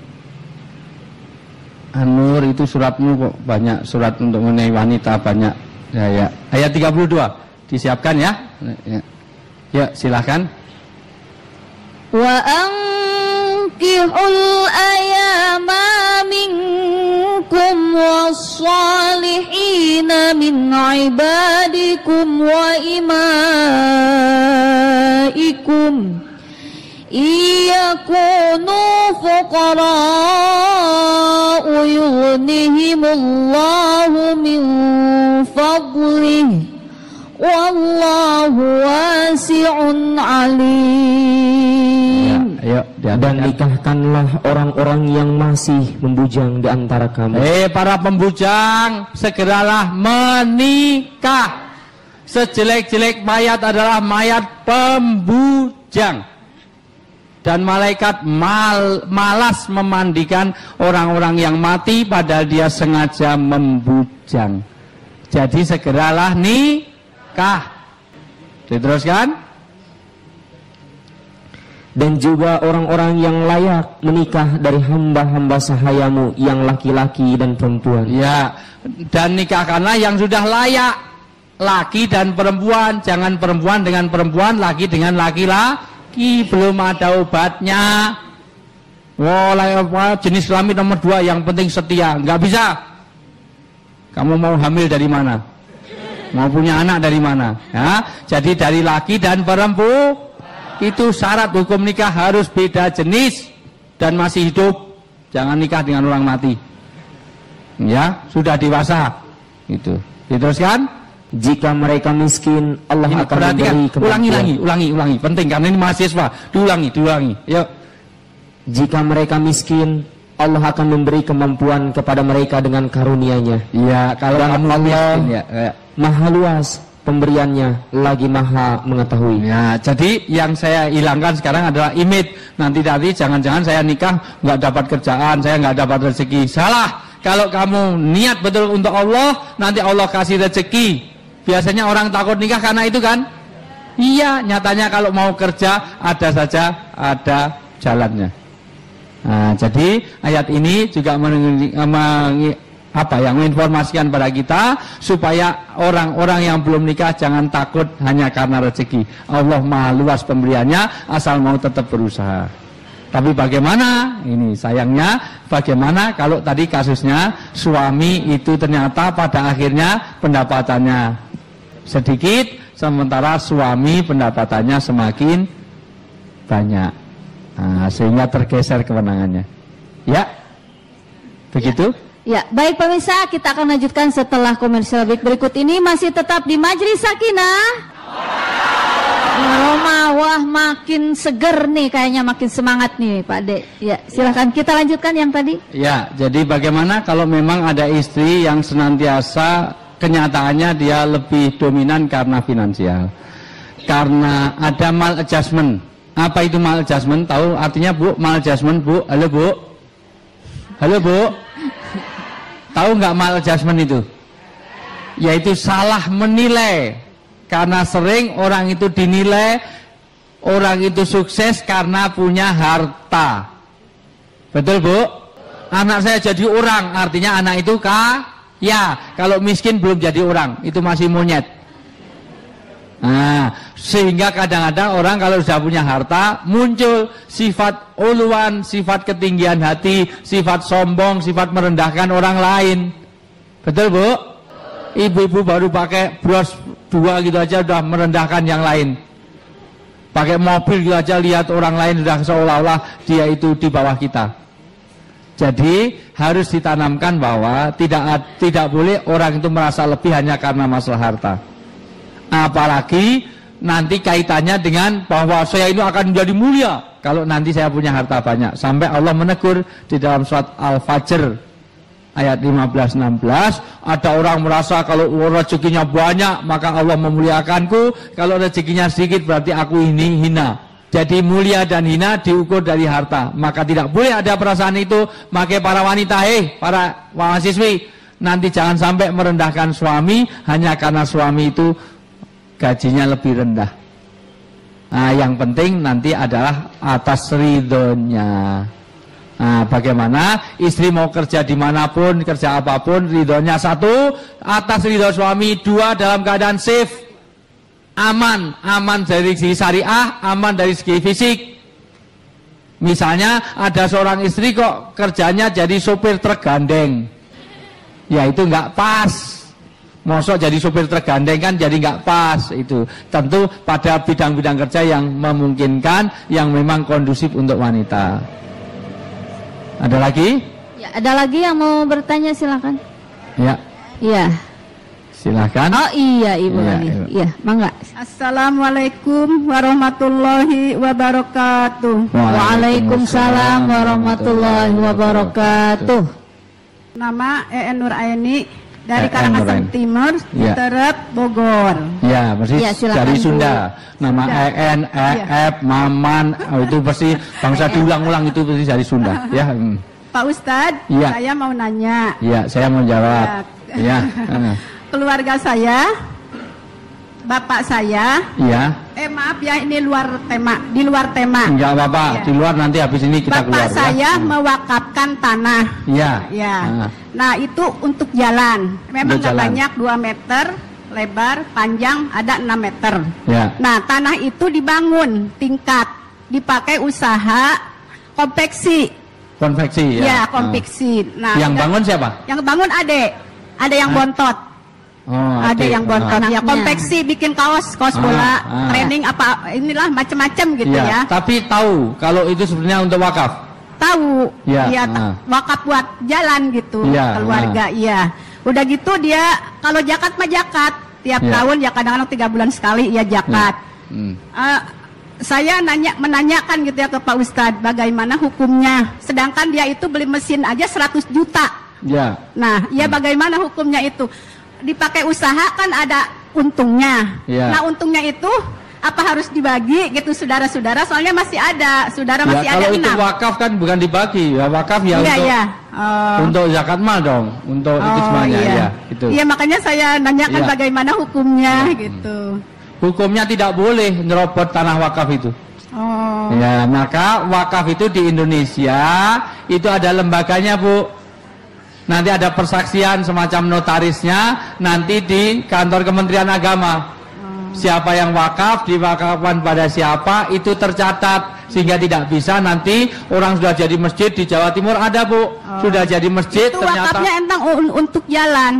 An-Nur itu suratmu kok banyak, surat untuk mengenai wanita banyak. Ya. Ayat 32 disiapkan ya. Ya, silakan. Wa ankihul ayama minkum wassalihina min ibadikum wa imaikum iyakunu fuqara'u yughnihimullahu min fadlihi wallahu wasi'un alim. Ya, ayo, dan nikahkanlah orang-orang yang masih membujang di antara kamu. Para pembujang, segeralah menikah. Sejelek-jelek mayat adalah mayat pembujang. Dan malaikat malas memandikan orang-orang yang mati padahal dia sengaja membujang. Jadi segeralah nikah. Diteruskan. Dan juga orang-orang yang layak menikah dari hamba-hamba sahayamu yang laki-laki dan perempuan. Ya, dan nikahkanlah yang sudah layak, laki dan perempuan. Jangan perempuan dengan perempuan, laki dengan laki-laki. Belum ada obatnya. Jenis kelamin nomor 2 yang penting setia. Nggak bisa. Kamu mau hamil dari mana? Mau punya anak dari mana? Ya, jadi dari laki dan perempuan. Itu syarat hukum nikah, harus beda jenis dan masih hidup. Jangan nikah dengan orang mati. Ya, sudah dewasa. Itu. Diteruskan. Jika mereka miskin, Allah Ini, akan perhatikan. memberi kemampuan. Ulangi. Penting karena ini mahasiswa. Diulangi. Yuk. Jika mereka miskin, Allah akan memberi kemampuan kepada mereka dengan karunia-Nya. Iya, kalau Dan kamu Allah miskin, ya. Maha luas pemberiannya, lagi maha mengetahui. Ya, jadi yang saya hilangkan sekarang adalah image. Nanti jangan-jangan saya nikah nggak dapat kerjaan, saya nggak dapat rezeki. Salah. Kalau kamu niat betul untuk Allah, nanti Allah kasih rezeki. Biasanya orang takut nikah karena itu kan? Iya, nyatanya kalau mau kerja ada jalannya. Nah, jadi ayat ini juga menginformasikan pada kita supaya orang-orang yang belum nikah jangan takut hanya karena rezeki. Allah maha luas pemberiannya, asal mau tetap berusaha. Tapi bagaimana? Ini sayangnya bagaimana kalau tadi kasusnya suami itu ternyata pada akhirnya pendapatannya sedikit, sementara suami pendapatannya semakin banyak. Nah, sehingga tergeser kewenangannya. Ya, begitu? Ya, baik pemirsa, kita akan lanjutkan setelah komersial break berikut ini. Masih tetap di Majelis Sakinah. Wah, makin seger nih, kayaknya makin semangat nih Pak De. Ya, silahkan kita lanjutkan yang tadi. Ya, jadi bagaimana kalau memang ada istri yang senantiasa kenyataannya dia lebih dominan karena finansial, karena ada maladjustment. Apa itu maladjustment? Tahu artinya Bu? Maladjustment Bu? Halo Bu? Halo Bu? Tahu nggak maladjustment itu? Yaitu salah menilai. Karena sering orang itu dinilai orang itu sukses karena punya harta. Betul Bu? Anak saya jadi orang, artinya anak itu kaya. Kalau miskin belum jadi orang, itu masih monyet. Nah, sehingga kadang-kadang orang kalau sudah punya harta muncul sifat uluan, sifat ketinggian hati, sifat sombong, sifat merendahkan orang lain. Betul Bu? Ibu-ibu baru pakai bros 2 gitu aja udah merendahkan yang lain. Pakai mobil gitu aja lihat orang lain sudah seolah-olah dia itu di bawah kita. Jadi harus ditanamkan bahwa tidak boleh orang itu merasa lebih hanya karena masalah harta. Apalagi nanti kaitannya dengan bahwa saya ini akan menjadi mulia kalau nanti saya punya harta banyak. Sampai Allah menegur di dalam surat Al-Fajr ayat 15-16, ada orang merasa kalau rezekinya banyak maka Allah memuliakanku, kalau rezekinya sedikit berarti aku ini hina. Jadi mulia dan hina diukur dari harta. Maka tidak boleh ada perasaan itu. Maka para wanita, para mahasiswi, nanti jangan sampai merendahkan suami hanya karena suami itu gajinya lebih rendah. Nah, yang penting nanti adalah atas ridhonya. Nah, bagaimana istri mau kerja dimanapun, kerja apapun, ridhonya 1, atas ridho suami, 2, dalam keadaan safe, aman dari segi syariah, aman dari segi fisik. Misalnya ada seorang istri kok kerjanya jadi sopir truk gandeng, ya itu nggak pas. Mosok jadi sopir truk gandeng kan jadi nggak pas. Itu tentu pada bidang-bidang kerja yang memungkinkan, yang memang kondusif untuk wanita. Ada lagi? Ya, ada lagi yang mau bertanya, silakan. Ya. Iya. Silakan. Oh iya, Ibu ya, lagi. Iya, mangga. Assalamualaikum warahmatullahi wabarakatuh. Waalaikumsalam warahmatullahi wabarakatuh. Nama EN Nur Aini dari Karangasem Timur, Citerep, Bogor. Ya, persis ya, dari Sunda. Nama EN, EF, Maman, itu pasti bangsa diulang-ulang itu pasti dari Sunda. Ya. Pak Ustadz, saya mau nanya. Ya, saya mau jawab. Ya. Keluarga saya, bapak saya. Iya. Maaf ya, ini di luar tema. Enggak apa-apa, di luar nanti habis ini kita keluar. Bapak saya mewakafkan tanah. Iya. Ya. Nah, itu untuk jalan. Memang nggak banyak, 2 meter lebar, panjang ada 6 meter. Ya. Nah, tanah itu dibangun tingkat, dipakai usaha konveksi. Konveksi Ya, ya. konveksi. Nah, yang bangun siapa? Yang bangun ada yang bontot. Oh, ada yang bontot. Ya, konveksi, bikin kaos bola, training apa inilah macam-macam gitu ya. Tapi tahu kalau itu sebenarnya untuk wakaf. Tahu. Ya, wakaf buat jalan gitu, keluarga. Iya. Udah gitu dia kalau zakat mah zakat tiap tahun ya, kadang-kadang 3 bulan sekali ya zakat. Saya menanyakan gitu ya ke Pak Ustadz, bagaimana hukumnya? Sedangkan dia itu beli mesin aja 100 juta. Ya. Nah, ya bagaimana hukumnya itu? Dipakai usaha kan ada untungnya. Ya. Nah, untungnya itu apa harus dibagi gitu, saudara-saudara? Soalnya masih ada, masih ada 6. Kalau itu wakaf kan bukan dibagi, ya wakaf ya untuk zakat mal dong, untuk itu semuanya ya. Gitu. Iya, makanya saya nanyakan bagaimana hukumnya gitu. Hukumnya tidak boleh nyerobot tanah wakaf itu. Ya, maka wakaf itu di Indonesia itu ada lembaganya, Bu. Nanti ada persaksian semacam notarisnya nanti di kantor Kementerian Agama. Siapa yang wakaf, diwakafkan pada siapa, itu tercatat. Sehingga tidak bisa nanti orang sudah jadi masjid di Jawa Timur ada, Bu. Sudah jadi masjid itu ternyata. Wakafnya entang untuk jalan.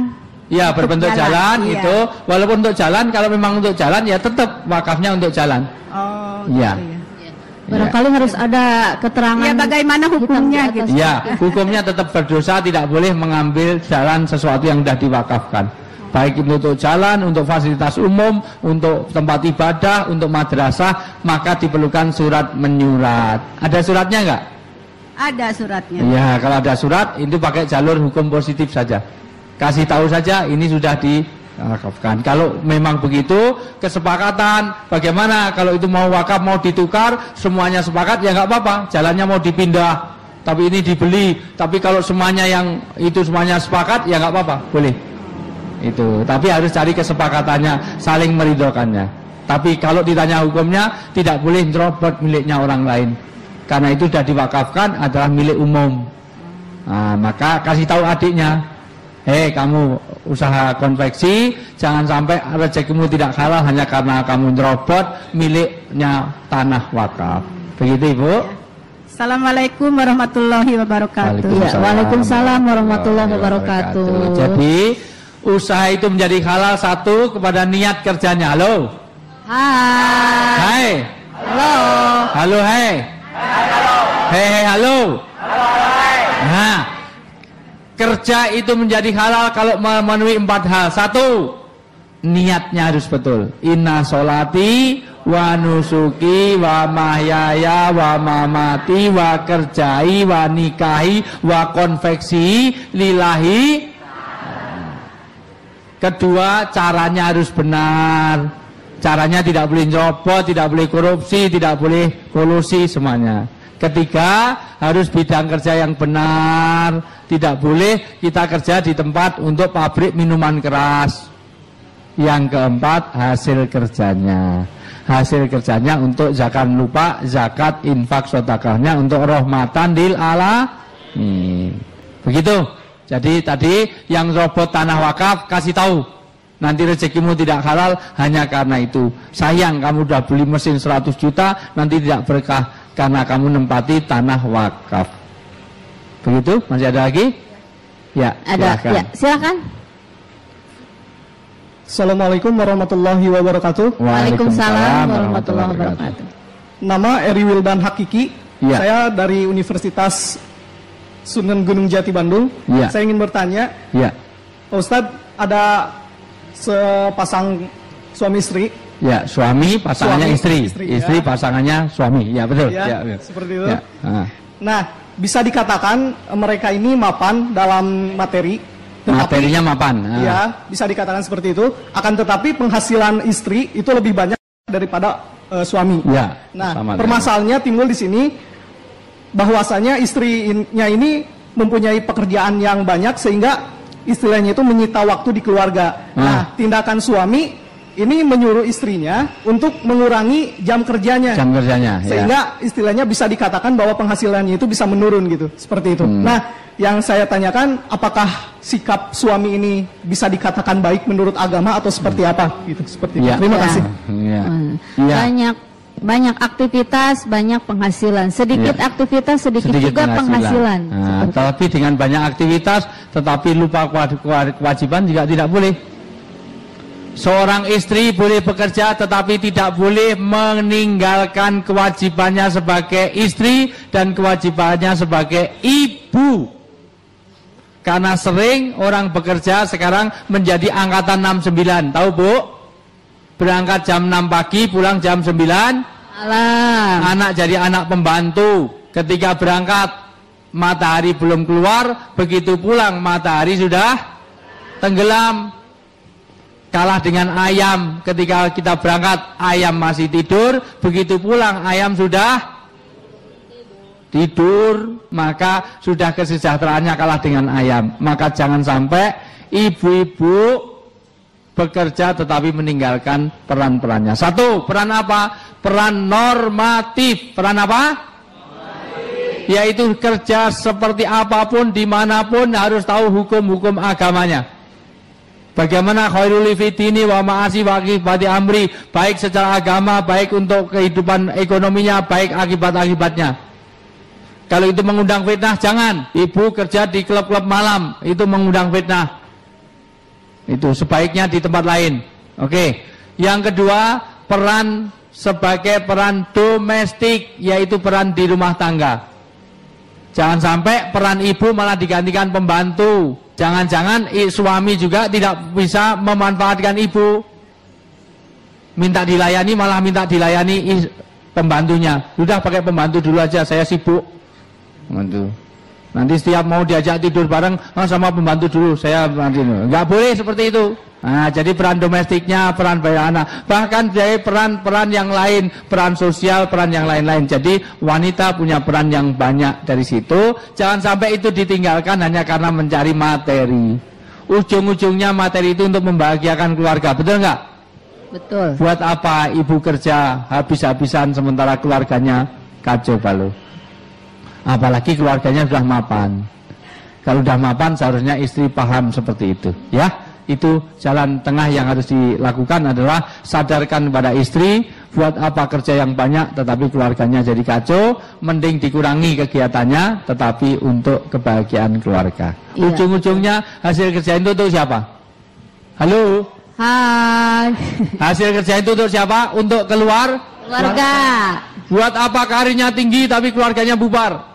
Ya, berbentuk jalan iya. itu, walaupun untuk jalan, kalau memang untuk jalan ya tetap wakafnya untuk jalan. Oh, ya. gitu ya. Barangkali harus ada keterangan. Ya, bagaimana hukumnya gitu. Ya, hukumnya tetap berdosa, tidak boleh mengambil jalan sesuatu yang sudah diwakafkan. Baik untuk jalan, untuk fasilitas umum, untuk tempat ibadah, untuk madrasah, maka diperlukan surat menyurat. Ada suratnya enggak? Ada suratnya. Ya, kalau ada surat, itu pakai jalur hukum positif saja. Kasih tahu saja, ini sudah diwakafkan. Kalau memang begitu, kesepakatan, bagaimana kalau itu mau wakaf, mau ditukar, semuanya sepakat, ya nggak apa-apa. Jalannya mau dipindah, tapi ini dibeli. Tapi kalau semuanya yang itu semuanya sepakat, ya nggak apa-apa, boleh. Itu. Tapi harus cari kesepakatannya, saling meridhokannya. Tapi kalau ditanya hukumnya, tidak boleh nyerobot miliknya orang lain. Karena itu sudah diwakafkan adalah milik umum. Nah, maka kasih tahu adiknya, hei kamu usaha konveksi, jangan sampai rezekimu tidak halal hanya karena kamu nyerobot miliknya tanah wakaf. Begitu Ibu. Assalamualaikum warahmatullahi wabarakatuh. Waalaikumsalam warahmatullahi wabarakatuh. Jadi usaha itu menjadi halal satu kepada niat kerjanya. Halo. Hai. Halo. Halo hai. Hei halo. Nah, kerja itu menjadi halal kalau memenuhi 4 hal. 1, niatnya harus betul. Inna sholati wa nusuki wa mahyaya wa mamati wa kerjai wa nikahi wa konveksi lillahi. Kedua, caranya harus benar. Caranya tidak boleh nyerobot, tidak boleh korupsi, tidak boleh kolusi semuanya. Ketiga, harus bidang kerja yang benar. Tidak boleh kita kerja di tempat untuk pabrik minuman keras. Yang keempat, hasil kerjanya. Hasil kerjanya untuk zakat lupa, zakat, infak, sedekahnya untuk rahmatan lil alamin. Begitu. Jadi tadi yang robot tanah wakaf kasih tahu. Nanti rezekimu tidak halal hanya karena itu. Sayang kamu udah beli mesin 100 juta, nanti tidak berkah karena kamu nempati tanah wakaf. Begitu? Masih ada lagi? Ya, ada. Silakan. Ya, silakan. Assalamualaikum warahmatullahi wabarakatuh. Waalaikumsalam warahmatullahi wabarakatuh. Nama Eri Wildan Hakiki. Ya. Saya dari Universitas Sunan Gunung Jati Bandung. Ya. Saya ingin bertanya, Ya. Pak Ustadz, ada sepasang suami istri. Ya, suami pasangannya istri. Istri ya. Pasangannya suami. Ya, betul. Ya, Ya. seperti itu. Ya. Nah, bisa dikatakan mereka ini mapan dalam materi. Materinya mapan. Ya, bisa dikatakan seperti itu. Akan tetapi penghasilan istri itu lebih banyak daripada suami. Ya. Nah, permasalahannya timbul di sini bahwasanya istrinya ini mempunyai pekerjaan yang banyak sehingga istilahnya itu menyita waktu di keluarga. Nah, tindakan suami ini menyuruh istrinya untuk mengurangi jam kerjanya. Jam kerjanya, sehingga istilahnya bisa dikatakan bahwa penghasilannya itu bisa menurun gitu, seperti itu. Nah, yang saya tanyakan, apakah sikap suami ini bisa dikatakan baik menurut agama atau seperti apa? Gitu, seperti itu. Terima kasih. Banyak aktivitas, banyak penghasilan. Sedikit aktivitas, sedikit juga penghasilan. Nah, tapi dengan banyak aktivitas, tetapi lupa kewajiban juga tidak boleh. Seorang istri boleh bekerja, tetapi tidak boleh meninggalkan kewajibannya sebagai istri dan kewajibannya sebagai ibu. Karena sering orang bekerja sekarang menjadi angkatan 69. Tahu Bu? Berangkat jam 6 pagi, pulang jam 9 malam. Anak jadi anak pembantu. Ketika berangkat, matahari belum keluar. Begitu pulang, matahari sudah tenggelam. Kalah dengan ayam. Ketika kita berangkat, ayam masih tidur. Begitu pulang, ayam sudah tidur. Maka sudah kesejahteraannya kalah dengan ayam. Maka jangan sampai ibu-ibu bekerja tetapi meninggalkan peran-perannya. 1, peran apa? Peran normatif. Peran apa? Normatif. Yaitu kerja seperti apapun, dimanapun harus tahu hukum-hukum agamanya. Bagaimana khairul fitini wa ma'asi wa akibati amri, baik secara agama, baik untuk kehidupan ekonominya, baik akibat-akibatnya. Kalau itu mengundang fitnah, jangan. Ibu kerja di klub-klub malam, itu mengundang fitnah. Itu sebaiknya di tempat lain. Oke. Yang kedua, peran sebagai peran domestik, yaitu peran di rumah tangga. Jangan sampai peran ibu malah digantikan pembantu. Jangan-jangan suami juga tidak bisa memanfaatkan ibu. Minta dilayani malah minta dilayani pembantunya. Sudah pakai pembantu dulu aja, saya sibuk. Nanti setiap mau diajak tidur bareng, sama pembantu dulu, saya nanti. Nggak boleh seperti itu. Nah, jadi peran domestiknya, peran bayar anak, bahkan dari peran-peran yang lain, peran sosial, peran yang lain-lain. Jadi wanita punya peran yang banyak dari situ. Jangan sampai itu ditinggalkan hanya karena mencari materi. Ujung-ujungnya materi itu untuk membahagiakan keluarga, betul nggak? Betul. Buat apa ibu kerja habis-habisan sementara keluarganya kacau balau? Apalagi keluarganya sudah mapan. Kalau sudah mapan seharusnya istri paham seperti itu, ya. Itu jalan tengah yang harus dilakukan adalah sadarkan pada istri, buat apa kerja yang banyak tetapi keluarganya jadi kacau, mending dikurangi kegiatannya tetapi untuk kebahagiaan keluarga. Iya. Ujung-ujungnya hasil kerja itu untuk siapa? Halo? Hai. Hasil kerja itu untuk siapa? Untuk keluarga. Buat apa karirnya tinggi tapi keluarganya bubar?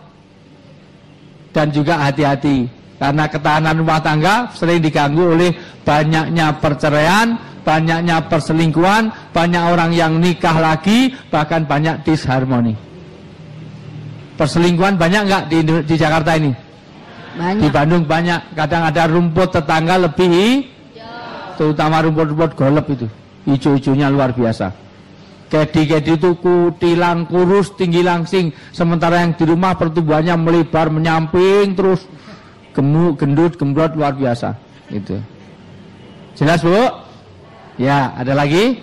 Dan juga hati-hati, karena ketahanan rumah tangga sering diganggu oleh banyaknya perceraian, banyaknya perselingkuhan, banyak orang yang nikah lagi, bahkan banyak disharmoni. Perselingkuhan banyak nggak di Jakarta ini? Banyak. Di Bandung banyak. Kadang ada rumput tetangga lebih, terutama rumput-rumput golep itu, hijau-hijaunya luar biasa. Kedi-kedi itu kutilang, kurus, tinggi langsing. Sementara yang di rumah pertumbuhannya melebar, menyamping terus. Gemuk, gendut, gembrot luar biasa. Itu. Jelas, Bu? Ya, ada lagi?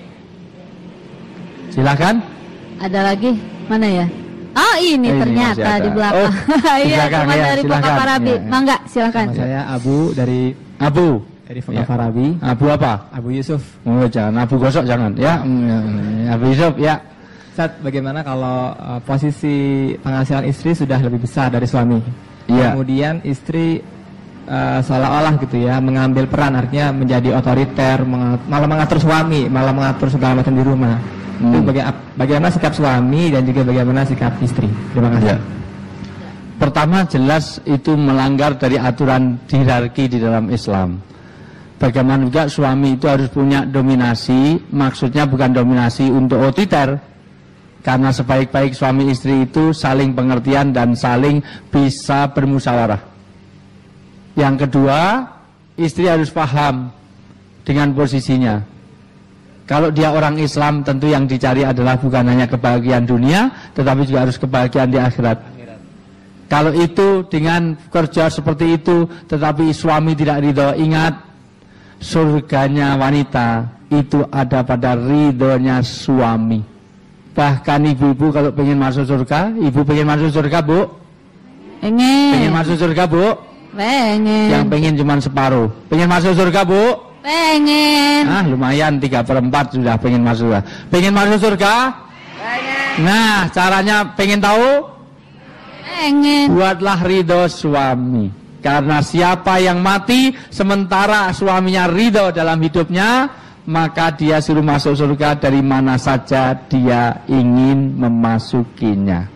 Silakan. Ada lagi? Mana ya? Oh, ini ternyata di belakang. Iya, cuma ya, dari Pak Farabi. Ya. Mangga, silakan. Saya Abu dari Pak Farabi. Abu apa? Abu Yusuf. Oh, jangan Abu Gosok, jangan. Ya, Abu Yusuf, ya. Ustaz, bagaimana kalau posisi penghasilan istri sudah lebih besar dari suami? Ya. Kemudian istri seolah-olah gitu ya mengambil peran, artinya menjadi otoriter, malah mengatur suami, malah mengatur segala macam di rumah. Itu bagaimana sikap suami dan juga bagaimana sikap istri? Terima kasih. Ya. Pertama, jelas itu melanggar dari aturan hierarki di dalam Islam. Bagaimana juga suami itu harus punya dominasi, maksudnya bukan dominasi untuk otoriter. Karena sebaik-baik suami istri itu saling pengertian dan saling bisa bermusyawarah. Yang kedua, istri harus paham dengan posisinya. Kalau dia orang Islam, tentu yang dicari adalah bukan hanya kebahagiaan dunia, tetapi juga harus kebahagiaan di akhirat. Kalau itu dengan kerja seperti itu, tetapi suami tidak ridho, ingat, surganya wanita itu ada pada ridhonya suami. Bahkan ibu-ibu kalau pengen masuk surga, ibu pengen masuk surga, Bu? Pengen masuk surga, Bu? Pengen. Yang pengen cuma separuh. Pengen masuk surga, Bu? Pengen. Lumayan 3/4 sudah pengen masuk surga. Pengen masuk surga? Pengen. Nah, caranya pengen tahu? Pengen. Buatlah ridho suami. Karena siapa yang mati sementara suaminya ridho dalam hidupnya, maka dia suruh masuk surga dari mana saja dia ingin memasukinya.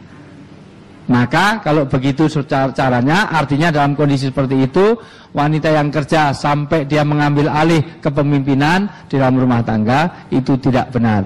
Maka kalau begitu caranya, artinya dalam kondisi seperti itu, wanita yang kerja sampai dia mengambil alih kepemimpinan di dalam rumah tangga, itu tidak benar.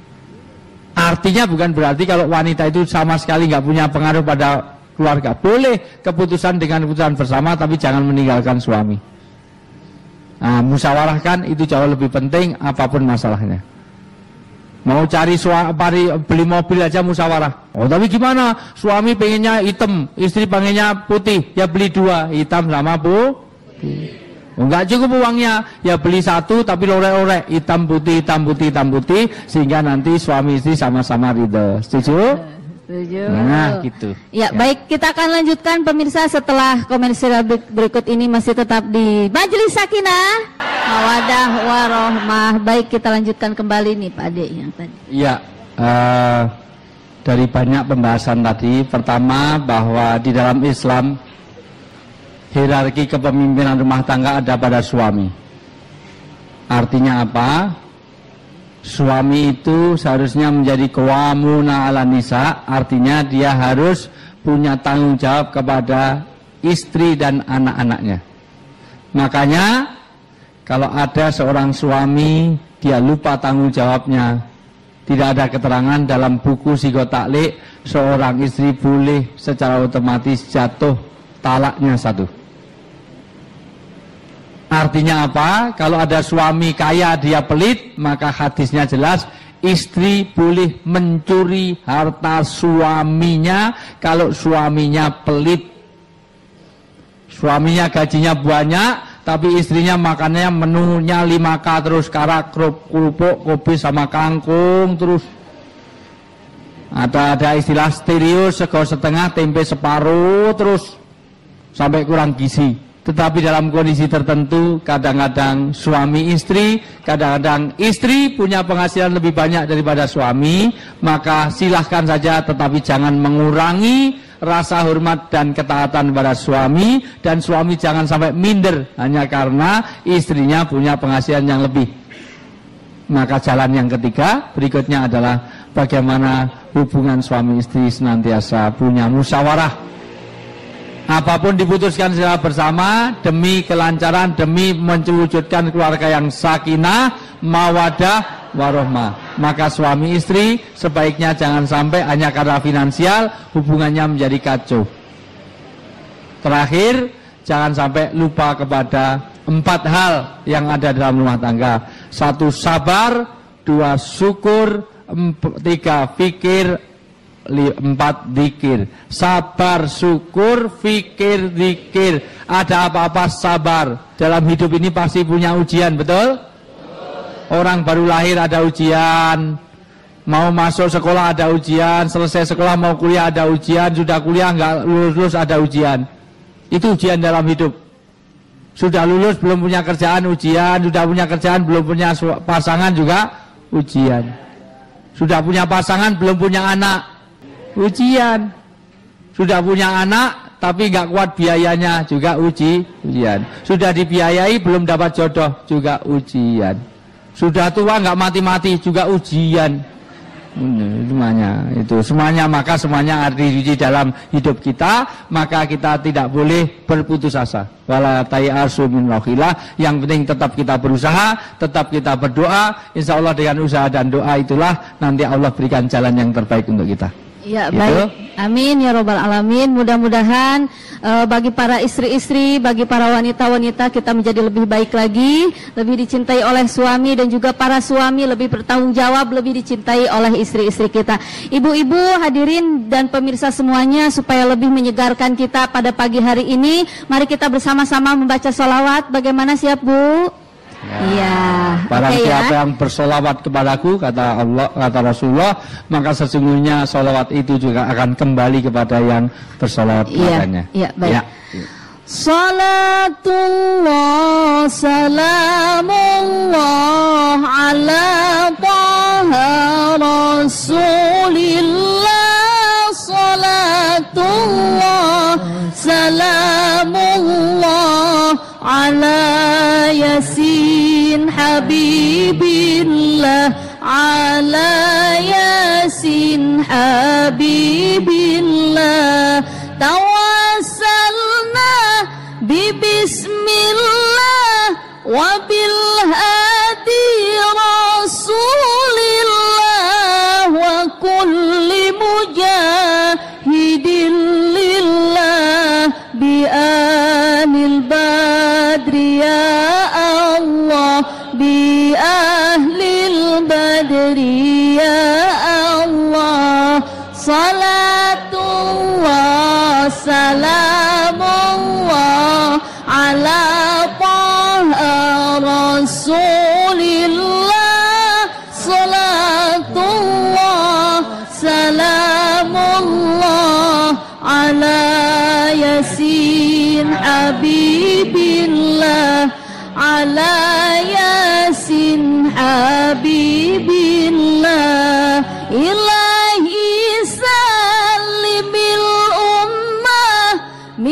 Artinya bukan berarti kalau wanita itu sama sekali nggak punya pengaruh pada keluarga. Boleh keputusan dengan keputusan bersama, tapi jangan meninggalkan suami. Nah, musyawarahkan itu jauh lebih penting apapun masalahnya. Mau beli mobil aja musyawarah. Oh, tapi gimana? Suami pengennya hitam, istri pengennya putih. Ya beli 2, hitam sama putih. Oh, enggak cukup uangnya, ya beli 1 tapi lorek-lorek, hitam putih, hitam putih, hitam putih, sehingga nanti suami istri sama-sama ridho. Setuju? Nah, gitu. Ya, baik, kita akan lanjutkan pemirsa setelah komersial berikut ini, masih tetap di Majelis Sakinah Mawaddah Warohmah. Baik, kita lanjutkan kembali nih Pak Ade yang tadi. Iya, dari banyak pembahasan tadi, pertama bahwa di dalam Islam hierarki kepemimpinan rumah tangga ada pada suami. Artinya apa? Suami itu seharusnya menjadi qawwamuna 'alan nisa, artinya dia harus punya tanggung jawab kepada istri dan anak-anaknya. Makanya kalau ada seorang suami dia lupa tanggung jawabnya, tidak ada keterangan dalam buku psikotaklik, seorang istri boleh secara otomatis jatuh talaknya 1. Artinya apa? Kalau ada suami kaya dia pelit, maka hadisnya jelas, istri boleh mencuri harta suaminya kalau suaminya pelit. Suaminya gajinya banyak, tapi istrinya makannya menunya 5K terus, karak, kerupuk, kopi sama kangkung terus. Ada istilah stereo, sego setengah, tempe separuh terus, sampai kurang gizi. Tetapi dalam kondisi tertentu, kadang-kadang suami istri, kadang-kadang istri punya penghasilan lebih banyak daripada suami, maka silahkan saja, tetapi jangan mengurangi rasa hormat dan ketaatan pada suami, dan suami jangan sampai minder hanya karena istrinya punya penghasilan yang lebih. Maka jalan yang ketiga berikutnya adalah bagaimana hubungan suami istri senantiasa punya musyawarah. Apapun diputuskan secara bersama demi kelancaran, demi mewujudkan keluarga yang sakinah, mawadah, warohmah. Maka suami istri sebaiknya jangan sampai hanya karena finansial hubungannya menjadi kacau. Terakhir, jangan sampai lupa kepada 4 hal yang ada dalam rumah tangga. 1 sabar, 2 syukur, 3 fikir, 4 zikir. Sabar, syukur, fikir, zikir. Ada apa-apa sabar. Dalam hidup ini pasti punya ujian, betul? Orang baru lahir ada ujian, mau masuk sekolah ada ujian, selesai sekolah mau kuliah ada ujian, sudah kuliah nggak lulus ada ujian. Itu ujian dalam hidup. Sudah lulus belum punya kerjaan ujian, sudah punya kerjaan belum punya pasangan juga ujian. Sudah punya pasangan belum punya anak, ujian. Sudah punya anak tapi nggak kuat biayanya, juga ujian. Sudah dibiayai belum dapat jodoh, juga ujian. Sudah tua nggak mati-mati, juga ujian. Semuanya maka semuanya arti uji dalam hidup kita, maka kita tidak boleh berputus asa. Wala tayasu min rohillah. Yang penting tetap kita berusaha, tetap kita berdoa. Insya Allah dengan usaha dan doa itulah nanti Allah berikan jalan yang terbaik untuk kita. Ya, baik. Amin ya robbal alamin. Mudah-mudahan bagi para istri-istri, bagi para wanita-wanita kita menjadi lebih baik lagi, lebih dicintai oleh suami, dan juga para suami lebih bertanggung jawab, lebih dicintai oleh istri-istri kita. Ibu-ibu, hadirin dan pemirsa semuanya, supaya lebih menyegarkan kita pada pagi hari ini, mari kita bersama-sama membaca sholawat. Bagaimana, siap Bu? Iya. Barang siapa yang bersolawat kepadaku, kata Allah, kata Rasulullah, maka sesungguhnya solawat itu juga akan kembali kepada yang bersolawat kepadanya. Iya, baik. Salatullah salamullah ala taha rasulillah. Salatullah salamullah ala yasin habibillah, ala yasin habibillah. Tawassalna bismillah wa bil hadi rasulillah wa kulli mujahidin lillah bi anil badri ya Allah, bi ahlil badri ya Allah. Salatullah salamullah ala taha rasulillah. Salatullah salamullah ala yasin habibillah, ala yasin habibillah. Ilahi salimil ummah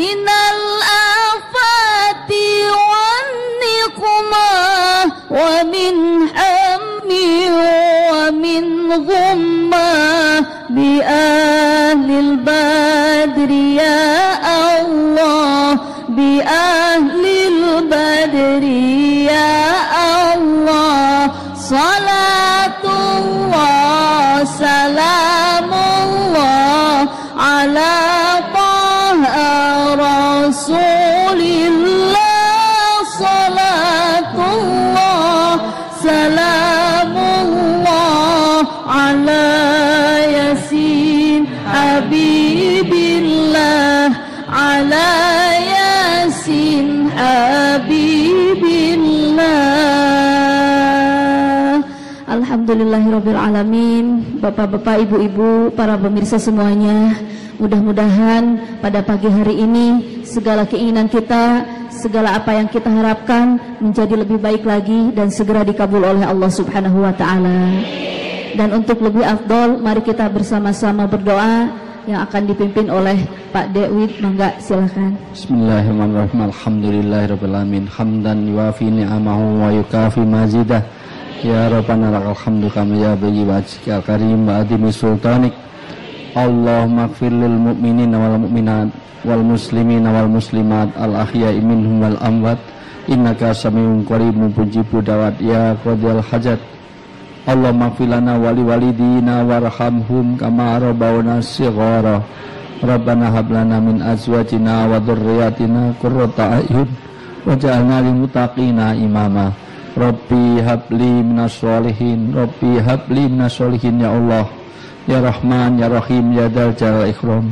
minal afati wan niqmah wa الغمة بأهل البدر يا الله بأهل البدر يا الله صلاة الله سلام الله على طه رسول الله صلاة الله سلام الله على ياسين حبيب الله على ياسين حبيب الله. Alhamdulillahirabbil alamin. Bapak-bapak, ibu-ibu, para pemirsa semuanya, mudah-mudahan pada pagi hari ini segala keinginan kita, segala apa yang kita harapkan menjadi lebih baik lagi dan segera dikabul oleh Allah Subhanahu wa taala. Dan untuk lebih afdol, mari kita bersama-sama berdoa yang akan dipimpin oleh Pak Dewit. Mangga silakan. Bismillahirrahmanirrahim. Alhamdulillahirabbil alamin. Hamdan yuwafi ni'amahu wa yukafi mazidah. Ya Rabbana lakal hamdu kama ya bagi wajhikal karim wa adimi sultanik. Allahumma ighfir lil mu'minina wal mu'minat wal muslimina wal muslimat al ahya'i minhum wal amwat innaka samiun qaribun mujibud da'wat ya qadiyal hajat. Allahumma ighfir lana wa li walidina warhamhum kama rabbawna shighara. Rabbana hab lana min azwajina wa dhurriyyatina qurrata a'yun waj'alna lil muttaqina imama. Rabbi habli minas sholihin, Rabbi habli minas sholihin ya Allah, ya Rahman, ya Rahim, ya Dzal Jalal Ikram.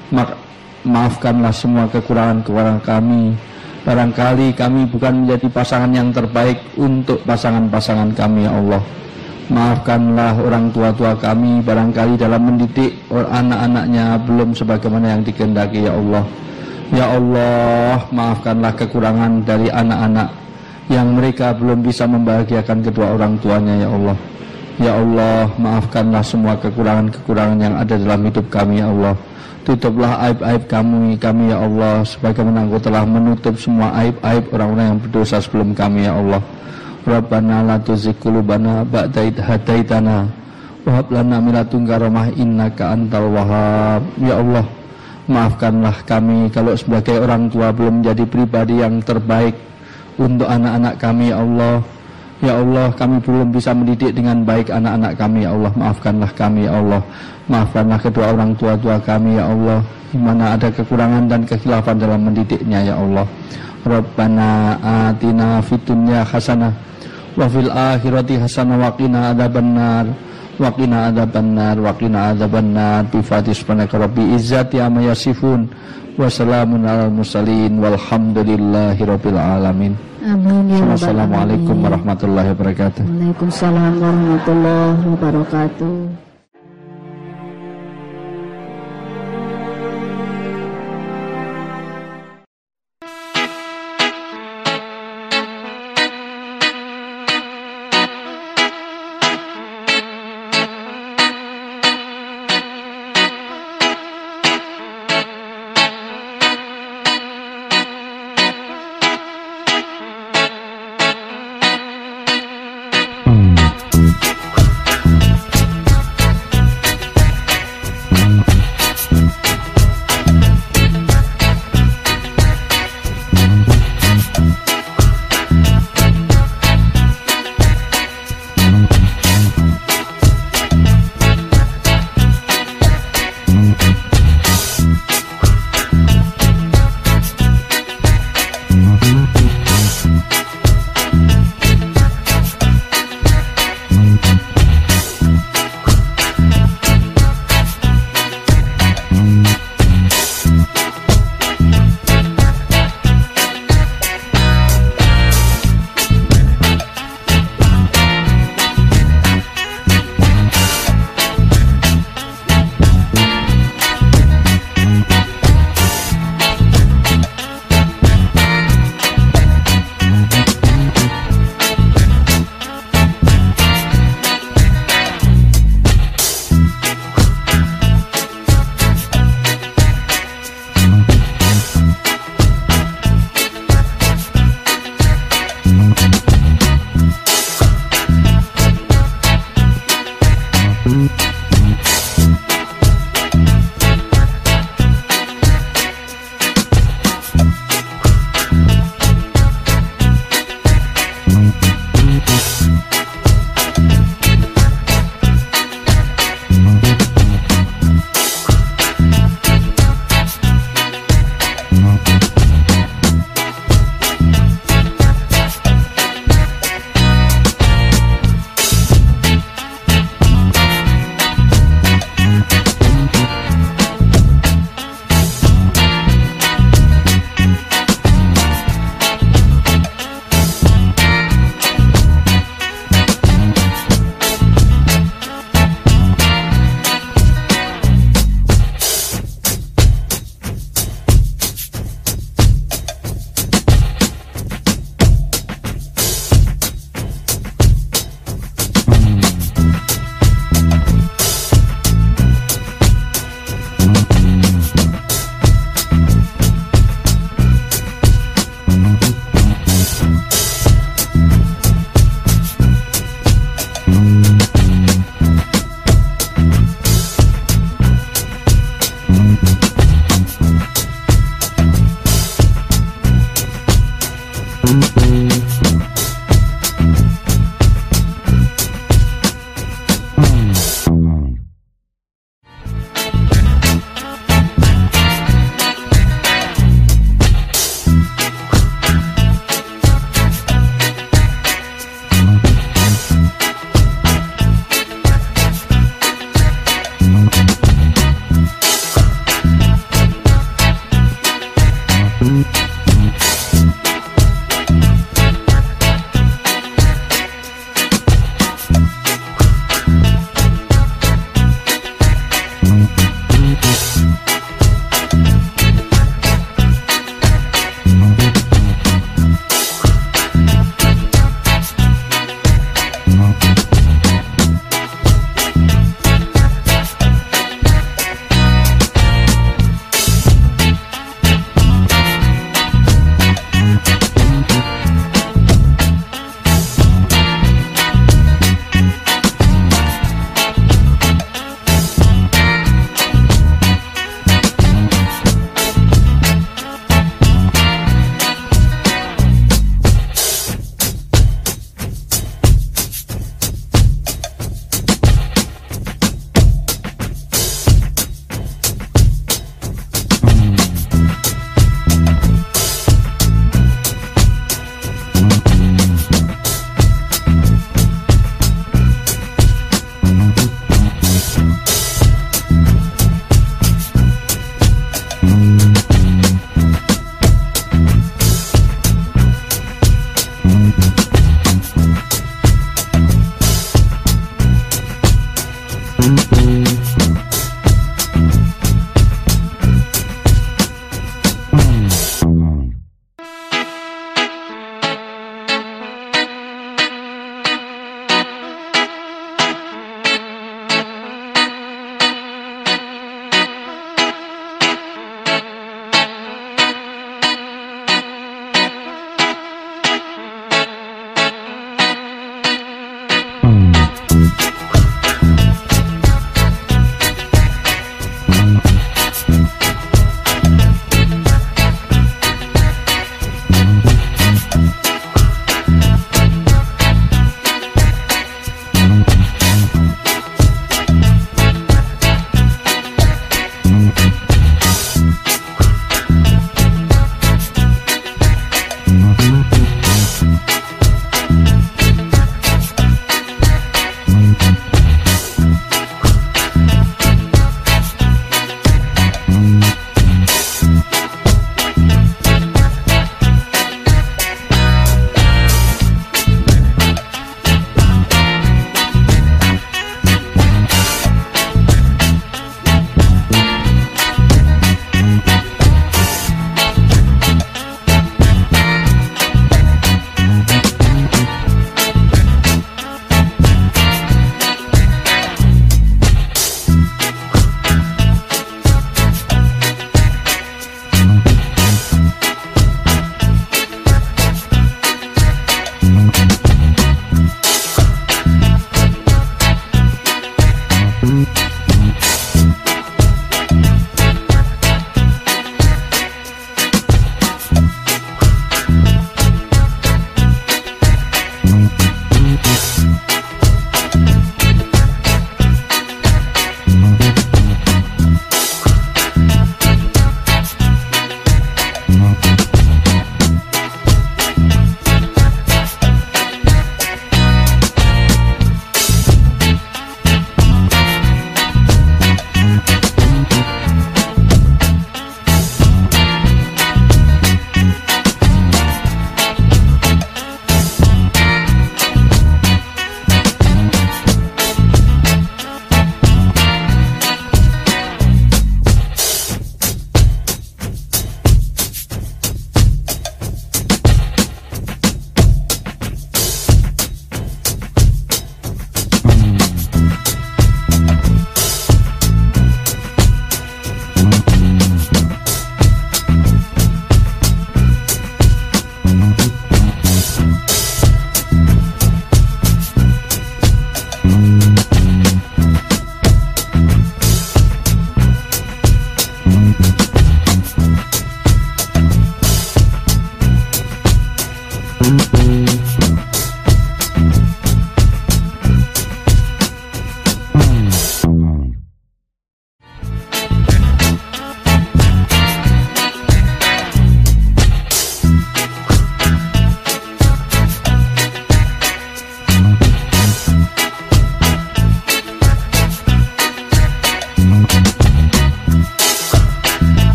Maafkanlah semua kekurangan-kekurangan kami. Barangkali kami bukan menjadi pasangan yang terbaik untuk pasangan-pasangan kami ya Allah. Maafkanlah orang tua-tua kami, barangkali dalam mendidik anak-anaknya belum sebagaimana yang dikehendaki ya Allah. Ya Allah, maafkanlah kekurangan dari anak-anak yang mereka belum bisa membahagiakan kedua orang tuanya ya Allah. Ya Allah, maafkanlah semua kekurangan-kekurangan yang ada dalam hidup kami ya Allah. Tutuplah aib-aib kami ya Allah, sebagaimana Engkau telah menutup semua aib-aib orang-orang yang berdosa sebelum kami ya Allah. Rabbana la tuzigh qulubana ba'da idh hadaitana wa hab lana min ladunka rahmah innaka antal wahhab. Ya Allah, maafkanlah kami kalau sebagai orang tua belum menjadi pribadi yang terbaik untuk anak-anak kami ya Allah. Ya Allah, kami belum bisa mendidik dengan baik anak-anak kami ya Allah. Maafkanlah kami ya Allah. Maafkanlah kedua orang tua-tua kami ya Allah, di mana ada kekurangan dan kekhilafan dalam mendidiknya ya Allah. Rabbana atina fid dunya hasanah wa fil akhirati hasanah wa qina adzabannar wa qina adzabannar wa qina adzabannar bi fatis subhanaka rabbi izzati amma yasifun wa salamun alal mursalin walhamdulillahi rabbil alamin. Amin ya rabbal alamin. Assalamualaikum warahmatullahi wabarakatuh. Waalaikumsalam warahmatullahi wabarakatuh.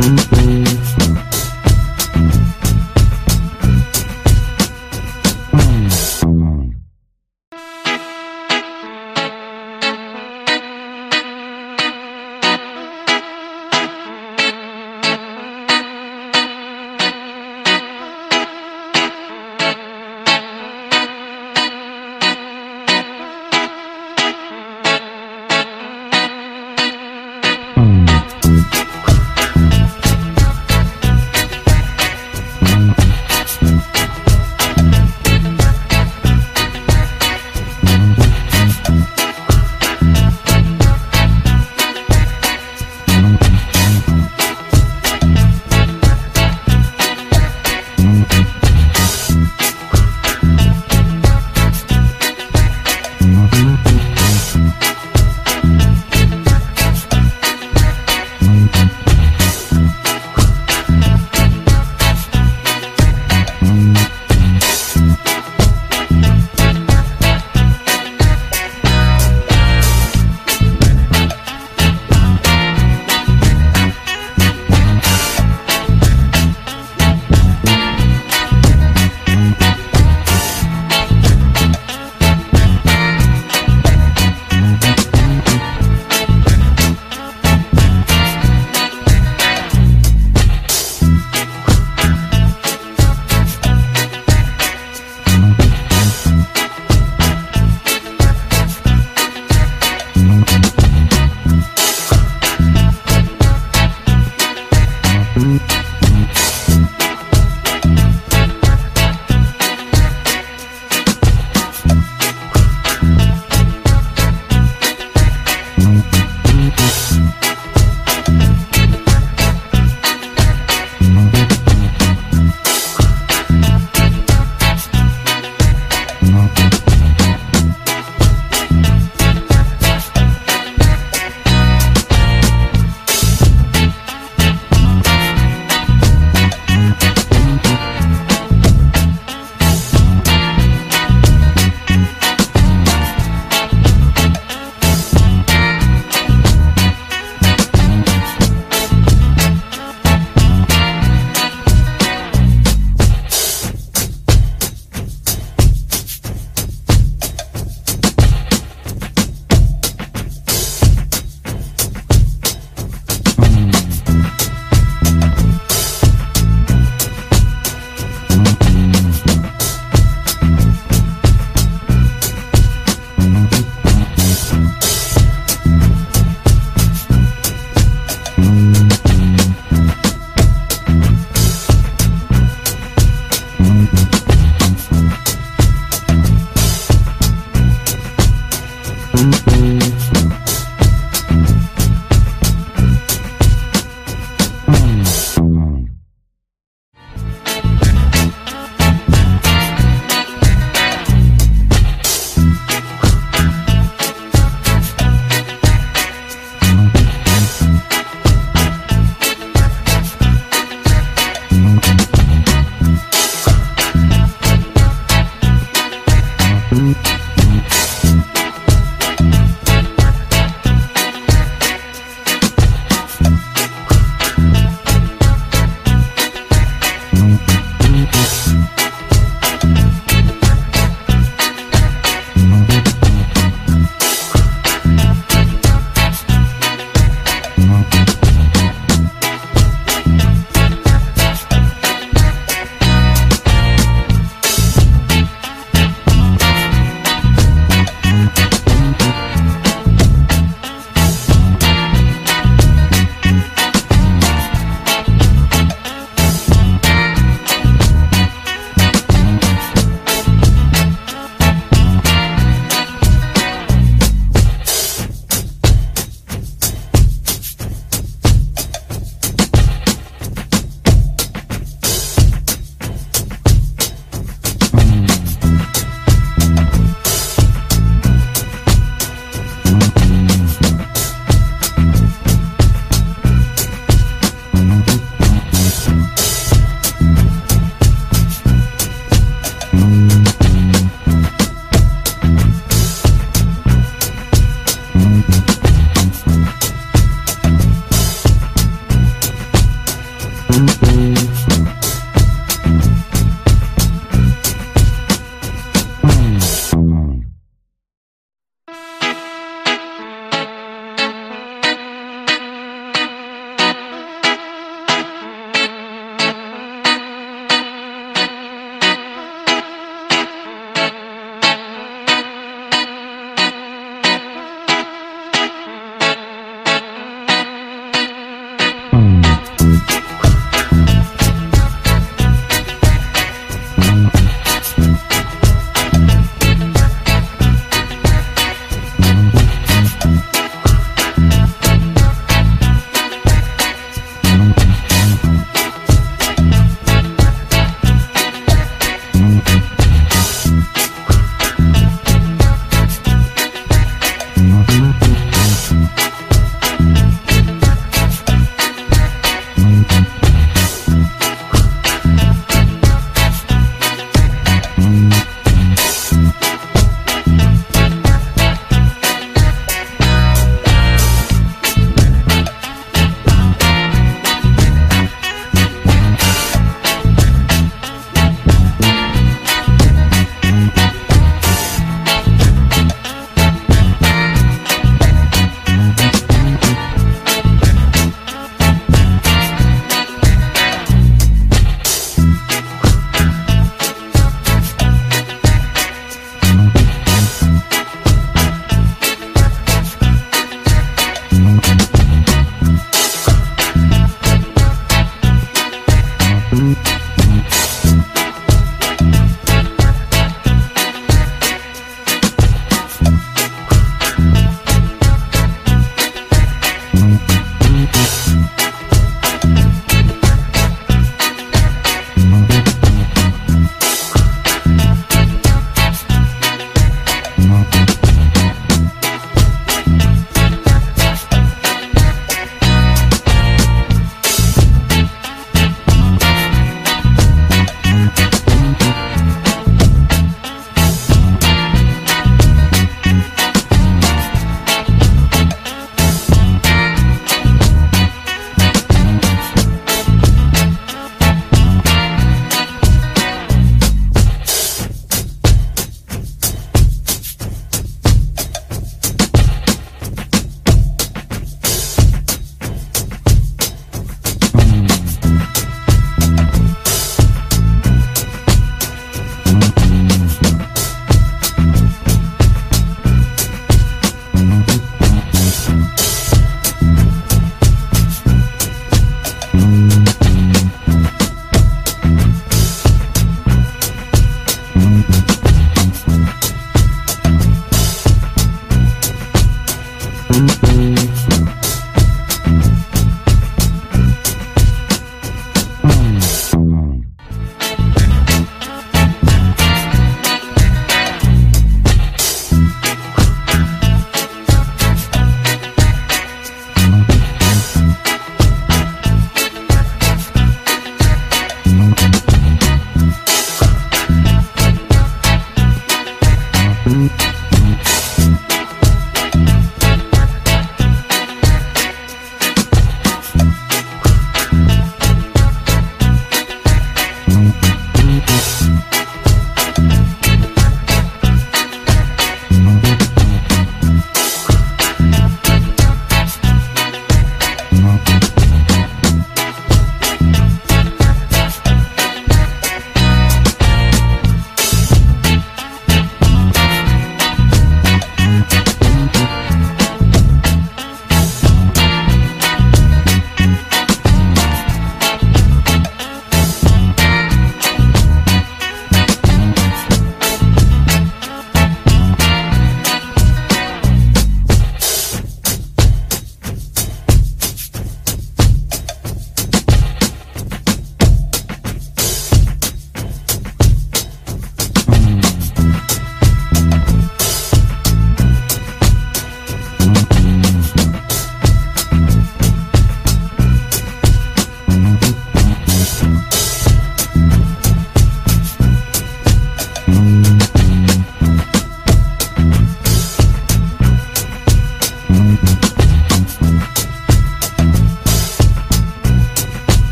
Thank you.